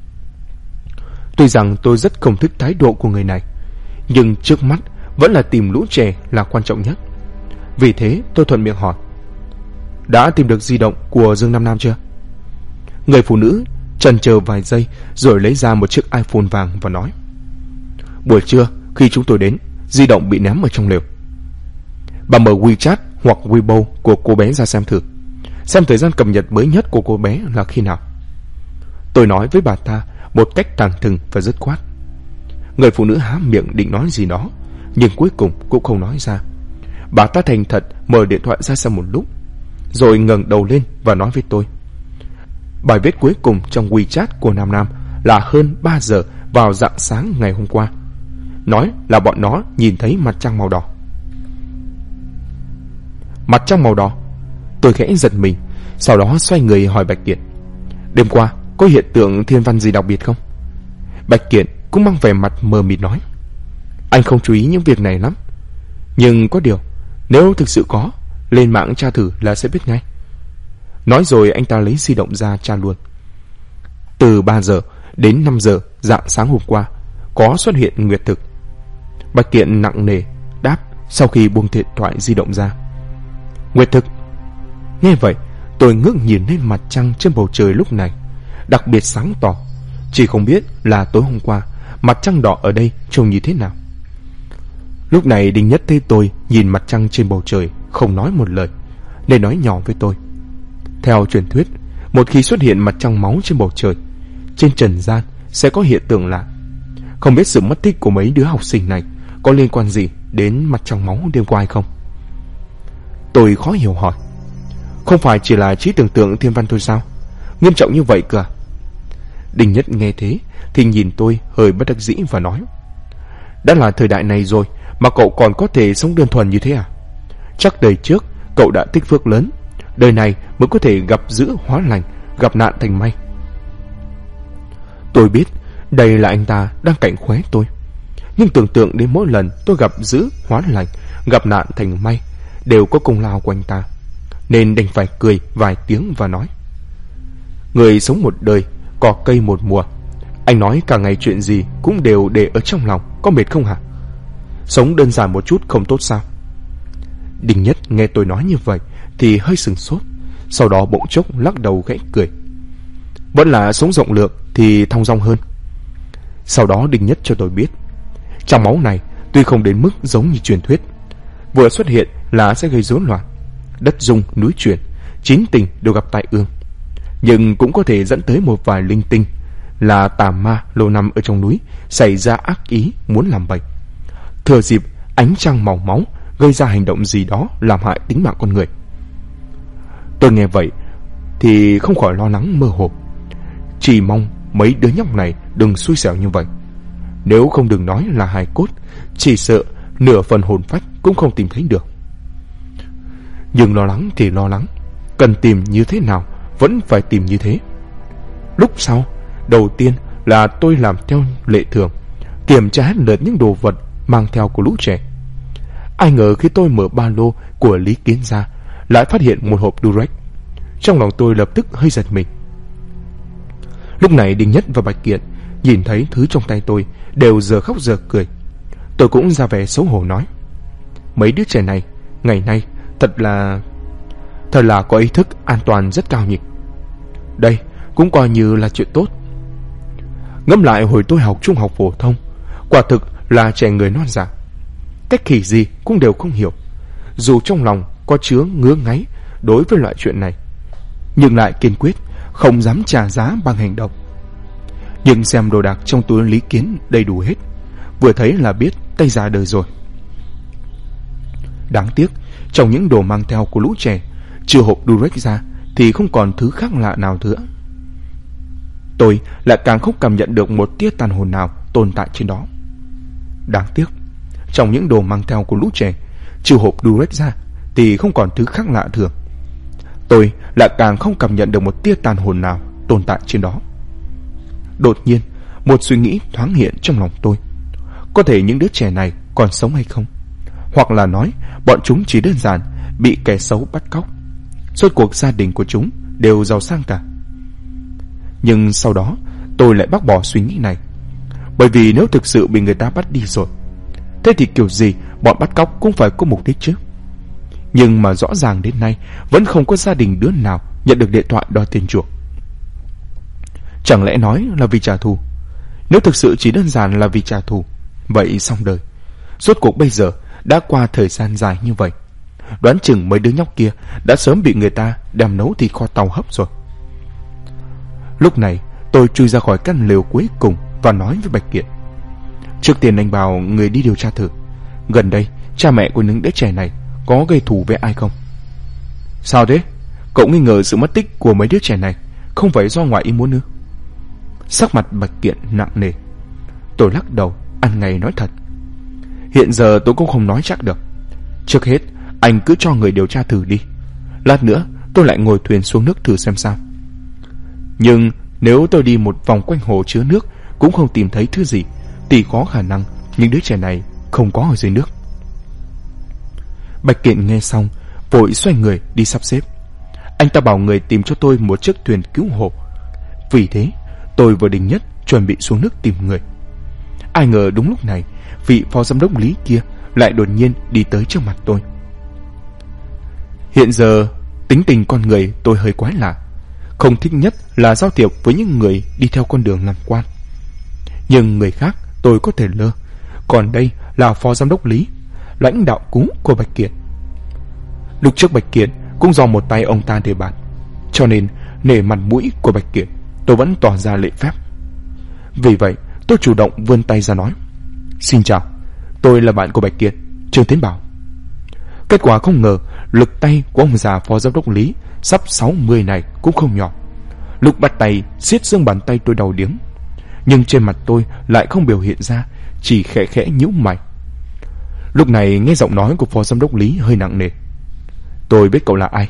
Speaker 1: Tuy rằng tôi rất không thích thái độ của người này, nhưng trước mắt vẫn là tìm lũ trẻ là quan trọng nhất. Vì thế tôi thuận miệng hỏi: đã tìm được di động của Dương Nam Nam chưa? Người phụ nữ chần chờ vài giây rồi lấy ra một chiếc iPhone vàng và nói: buổi trưa khi chúng tôi đến, di động bị ném ở trong lều. Bà mở WeChat hoặc Weibo của cô bé ra xem thử, xem thời gian cập nhật mới nhất của cô bé là khi nào. Tôi nói với bà ta một cách thẳng thừng và dứt khoát. Người phụ nữ há miệng định nói gì đó, nhưng cuối cùng cũng không nói ra. Bà ta thành thật mở điện thoại ra xem một lúc, rồi ngẩng đầu lên và nói với tôi: bài viết cuối cùng trong WeChat của Nam Nam là hơn 3 giờ vào rạng sáng ngày hôm qua, nói là bọn nó nhìn thấy mặt trăng màu đỏ. Mặt trăng màu đỏ? Tôi khẽ giật mình, sau đó xoay người hỏi Bạch Kiện: đêm qua có hiện tượng thiên văn gì đặc biệt không? Bạch Kiện cũng mang vẻ mặt mờ mịt nói: anh không chú ý những việc này lắm, nhưng có điều nếu thực sự có, lên mạng tra thử là sẽ biết ngay. Nói rồi anh ta lấy di động ra tra luôn. Từ 3 giờ đến 5 giờ rạng sáng hôm qua có xuất hiện nguyệt thực. Bạch Kiện nặng nề đáp sau khi buông điện thoại di động ra: nguyệt thực? Nghe vậy tôi ngước nhìn lên mặt trăng trên bầu trời lúc này, đặc biệt sáng tỏ. Chỉ không biết là tối hôm qua mặt trăng đỏ ở đây trông như thế nào. Lúc này Đinh Nhất thấy tôi nhìn mặt trăng trên bầu trời không nói một lời, nên nói nhỏ với tôi: theo truyền thuyết, một khi xuất hiện mặt trăng máu trên bầu trời, trên trần gian sẽ có hiện tượng lạ. Không biết sự mất tích của mấy đứa học sinh này có liên quan gì đến mặt trăng máu đêm qua hay không? Tôi khó hiểu hỏi: không phải chỉ là trí tưởng tượng thiên văn thôi sao? Nghiêm trọng như vậy cơ à? Đinh Nhất nghe thế thì nhìn tôi hơi bất đắc dĩ và nói: đã là thời đại này rồi mà cậu còn có thể sống đơn thuần như thế à? Chắc đời trước cậu đã tích phước lớn, đời này mới có thể gặp dữ hóa lành, gặp nạn thành may. Tôi biết Đây là anh ta đang cạnh khóe tôi. Nhưng tưởng tượng đến mỗi lần tôi gặp dữ hóa lành, gặp nạn thành may, đều có công lao của anh ta, nên đành phải cười vài tiếng và nói: người sống một đời, cỏ cây một mùa. Anh nói cả ngày chuyện gì cũng đều để ở trong lòng, có mệt không hả? Sống đơn giản một chút không tốt sao? Đinh Nhất nghe tôi nói như vậy thì hơi sừng sốt, sau đó bỗng chốc lắc đầu khẽ cười. Vẫn là sống rộng lượng thì thong dong hơn. Sau đó Đinh Nhất cho tôi biết, trong máu này tuy không đến mức giống như truyền thuyết, vừa xuất hiện là sẽ gây rối loạn, đất rung núi chuyển, chín tình đều gặp tai ương, nhưng cũng có thể dẫn tới một vài linh tinh là tà ma lâu năm ở trong núi xảy ra ác ý muốn làm bệnh, thừa dịp ánh trăng màu máu gây ra hành động gì đó làm hại tính mạng con người. Tôi nghe vậy thì không khỏi lo lắng mơ hồ, chỉ mong mấy đứa nhóc này đừng xui xẻo như vậy. Nếu không đừng nói là hài cốt, chỉ sợ nửa phần hồn phách cũng không tìm thấy được. Nhưng lo lắng thì lo lắng, cần tìm như thế nào vẫn phải tìm như thế. Lúc sau, đầu tiên là tôi làm theo lệ thường, kiểm tra hết lượt những đồ vật mang theo của lũ trẻ. Ai ngờ khi tôi mở ba lô của Lý Kiến ra, lại phát hiện một hộp Durex. Trong lòng tôi lập tức hơi giật mình. Lúc này Đinh Nhất và Bạch Kiện nhìn thấy thứ trong tay tôi đều giờ khóc giờ cười. Tôi cũng ra vẻ xấu hổ nói: mấy đứa trẻ này ngày nay thật là có ý thức an toàn rất cao nhỉ. Đây cũng coi như là chuyện tốt. Ngẫm lại hồi tôi học trung học phổ thông, quả thực là trẻ người non dạ, cách khỉ gì cũng đều không hiểu. Dù trong lòng có chứa ngứa ngáy đối với loại chuyện này, nhưng lại kiên quyết không dám trả giá bằng hành động. Nhưng xem đồ đạc trong túi Lý Kiến đầy đủ hết, vừa thấy là biết tay già đời rồi. Đáng tiếc, trong những đồ mang theo của lũ trẻ, trừ hộp Durex ra thì không còn thứ khác lạ nào nữa. Tôi lại càng không cảm nhận được một tia tàn hồn nào tồn tại trên đó. Đáng tiếc, trong những đồ mang theo của lũ trẻ, trừ hộp Durex ra thì không còn thứ khác lạ thường. Tôi lại càng không cảm nhận được một tia tàn hồn nào tồn tại trên đó. Đột nhiên, một suy nghĩ thoáng hiện trong lòng tôi. Có thể những đứa trẻ này còn sống hay không? Hoặc là nói bọn chúng chỉ đơn giản bị kẻ xấu bắt cóc. Rốt cuộc gia đình của chúng đều giàu sang cả. Nhưng sau đó tôi lại bác bỏ suy nghĩ này. Bởi vì nếu thực sự bị người ta bắt đi rồi, thế thì kiểu gì bọn bắt cóc cũng phải có mục đích chứ. Nhưng mà rõ ràng đến nay vẫn không có gia đình đứa nào nhận được điện thoại đòi tiền chuộc. Chẳng lẽ nói là vì trả thù? Nếu thực sự chỉ đơn giản là vì trả thù, vậy xong đời. Rốt cuộc bây giờ đã qua thời gian dài như vậy, đoán chừng mấy đứa nhóc kia đã sớm bị người ta đem nấu thịt kho tàu hấp rồi. Lúc này tôi chui ra khỏi căn lều cuối cùng và nói với Bạch Kiện: trước tiên anh bảo người đi điều tra thử, gần đây cha mẹ của những đứa trẻ này có gây thù với ai không? Sao thế? Cậu nghi ngờ sự mất tích của mấy đứa trẻ này không phải do ngoài ý muốn ư? Sắc mặt Bạch Kiện nặng nề. Tôi lắc đầu, ăn ngay nói thật: hiện giờ tôi cũng không nói chắc được. Trước hết anh cứ cho người điều tra thử đi, lát nữa tôi lại ngồi thuyền xuống nước thử xem sao. Nhưng nếu tôi đi một vòng quanh hồ chứa nước cũng không tìm thấy thứ gì, thì có khả năng những đứa trẻ này không có ở dưới nước. Bạch Kiện nghe xong vội xoay người đi sắp xếp. Anh ta bảo người tìm cho tôi một chiếc thuyền cứu hộ. Vì thế tôi và Đinh Nhất chuẩn bị xuống nước tìm người. Ai ngờ đúng lúc này, vị phó giám đốc Lý kia lại đột nhiên đi tới trước mặt tôi. Hiện giờ tính tình con người tôi hơi quái lạ, không thích nhất là giao tiếp với những người đi theo con đường làm quan. Nhưng người khác tôi có thể lơ, còn đây là phó giám đốc Lý, lãnh đạo cũ của Bạch Kiện. Lúc trước Bạch Kiện cũng do một tay ông ta đề bạt, cho nên nể mặt mũi của Bạch Kiện, tôi vẫn tỏ ra lễ phép. Vì vậy tôi chủ động vươn tay ra nói: xin chào, tôi là bạn của Bạch Kiện, Trương Tiến Bảo. Kết quả không ngờ lực tay của ông già phó giám đốc Lý sắp 60 này cũng không nhỏ. Lúc bắt tay siết xương bàn tay tôi đau điếng, nhưng trên mặt tôi lại không biểu hiện ra, chỉ khẽ khẽ nhíu mày. Lúc này nghe giọng nói của phó giám đốc Lý hơi nặng nề: tôi biết cậu là ai.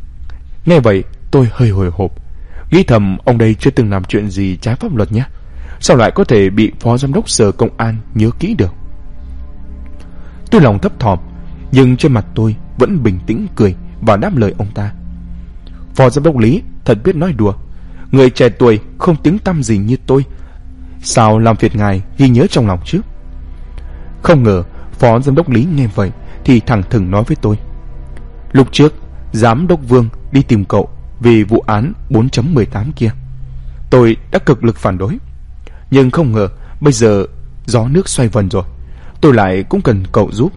Speaker 1: Nghe vậy tôi hơi hồi hộp, nghĩ thầm ông đây chưa từng làm chuyện gì trái pháp luật nhé, sao lại có thể bị phó giám đốc sở công an nhớ kỹ được? Tôi lòng thấp thỏm, nhưng trên mặt tôi vẫn bình tĩnh cười và đáp lời ông ta. Phó giám đốc Lý thật biết nói đùa. Người trẻ tuổi không tiếng tăm gì như tôi, sao làm phiền ngài ghi nhớ trong lòng chứ? Không ngờ phó giám đốc Lý nghe vậy thì thẳng thừng nói với tôi. Lúc trước giám đốc Vương đi tìm cậu vì vụ án 4.18 kia. Tôi đã cực lực phản đối, nhưng không ngờ bây giờ gió nước xoay vần rồi, tôi lại cũng cần cậu giúp.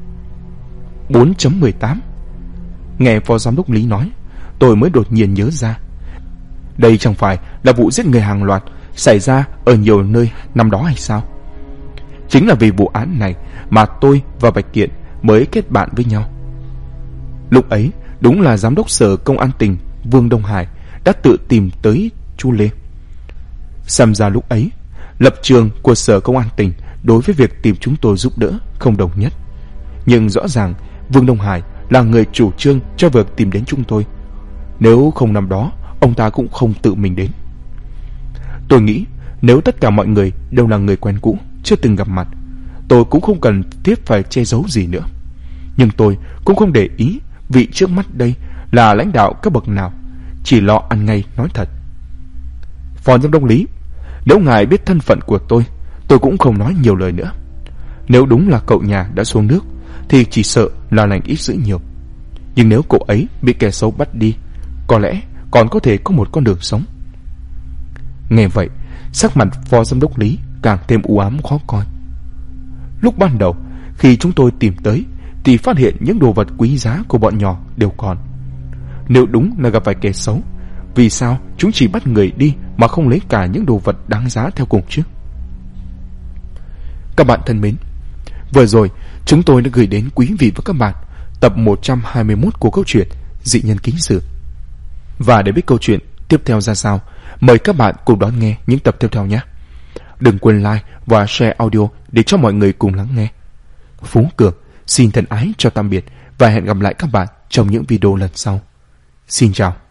Speaker 1: 4.18? Nghe phó giám đốc Lý nói, tôi mới đột nhiên nhớ ra. Đây chẳng phải là vụ giết người hàng loạt xảy ra ở nhiều nơi năm đó hay sao? Chính là vì vụ án này mà tôi và Bạch Kiện mới kết bạn với nhau. Lúc ấy đúng là giám đốc sở công an tỉnh Vương Đông Hải đã tự tìm tới chu Lê. Xem ra lúc ấy lập trường của sở công an tỉnh đối với việc tìm chúng tôi giúp đỡ không đồng nhất. Nhưng rõ ràng Vương Đông Hải là người chủ trương cho việc tìm đến chúng tôi. Nếu không năm đó, ông ta cũng không tự mình đến. Tôi nghĩ nếu tất cả mọi người đều là người quen cũ, chưa từng gặp mặt, tôi cũng không cần thiết phải che giấu gì nữa. Nhưng tôi cũng không để ý vị trước mắt đây là lãnh đạo cấp bậc nào, chỉ lo ăn ngay nói thật. Phó giám đốc Lý, nếu ngài biết thân phận của tôi cũng không nói nhiều lời nữa. Nếu đúng là cậu nhà đã xuống nước thì chỉ sợ là lành ít dữ nhiều. Nhưng nếu cậu ấy bị kẻ xấu bắt đi, có lẽ còn có thể có một con đường sống. Nghe vậy, sắc mặt phó giám đốc Lý càng thêm u ám khó coi. Lúc ban đầu khi chúng tôi tìm tới thì phát hiện những đồ vật quý giá của bọn nhỏ đều còn. Nếu đúng là gặp phải kẻ xấu, vì sao chúng chỉ bắt người đi mà không lấy cả những đồ vật đáng giá theo cùng chứ? Các bạn thân mến, vừa rồi chúng tôi đã gửi đến quý vị và các bạn tập 121 của câu chuyện Dị Nhân Kính Sử. Và để biết câu chuyện tiếp theo ra sao, mời các bạn cùng đón nghe những tập tiếp theo nhé. Đừng quên like và share audio để cho mọi người cùng lắng nghe. Phú Cường xin thân ái chào tạm biệt và hẹn gặp lại các bạn trong những video lần sau. Xin chào.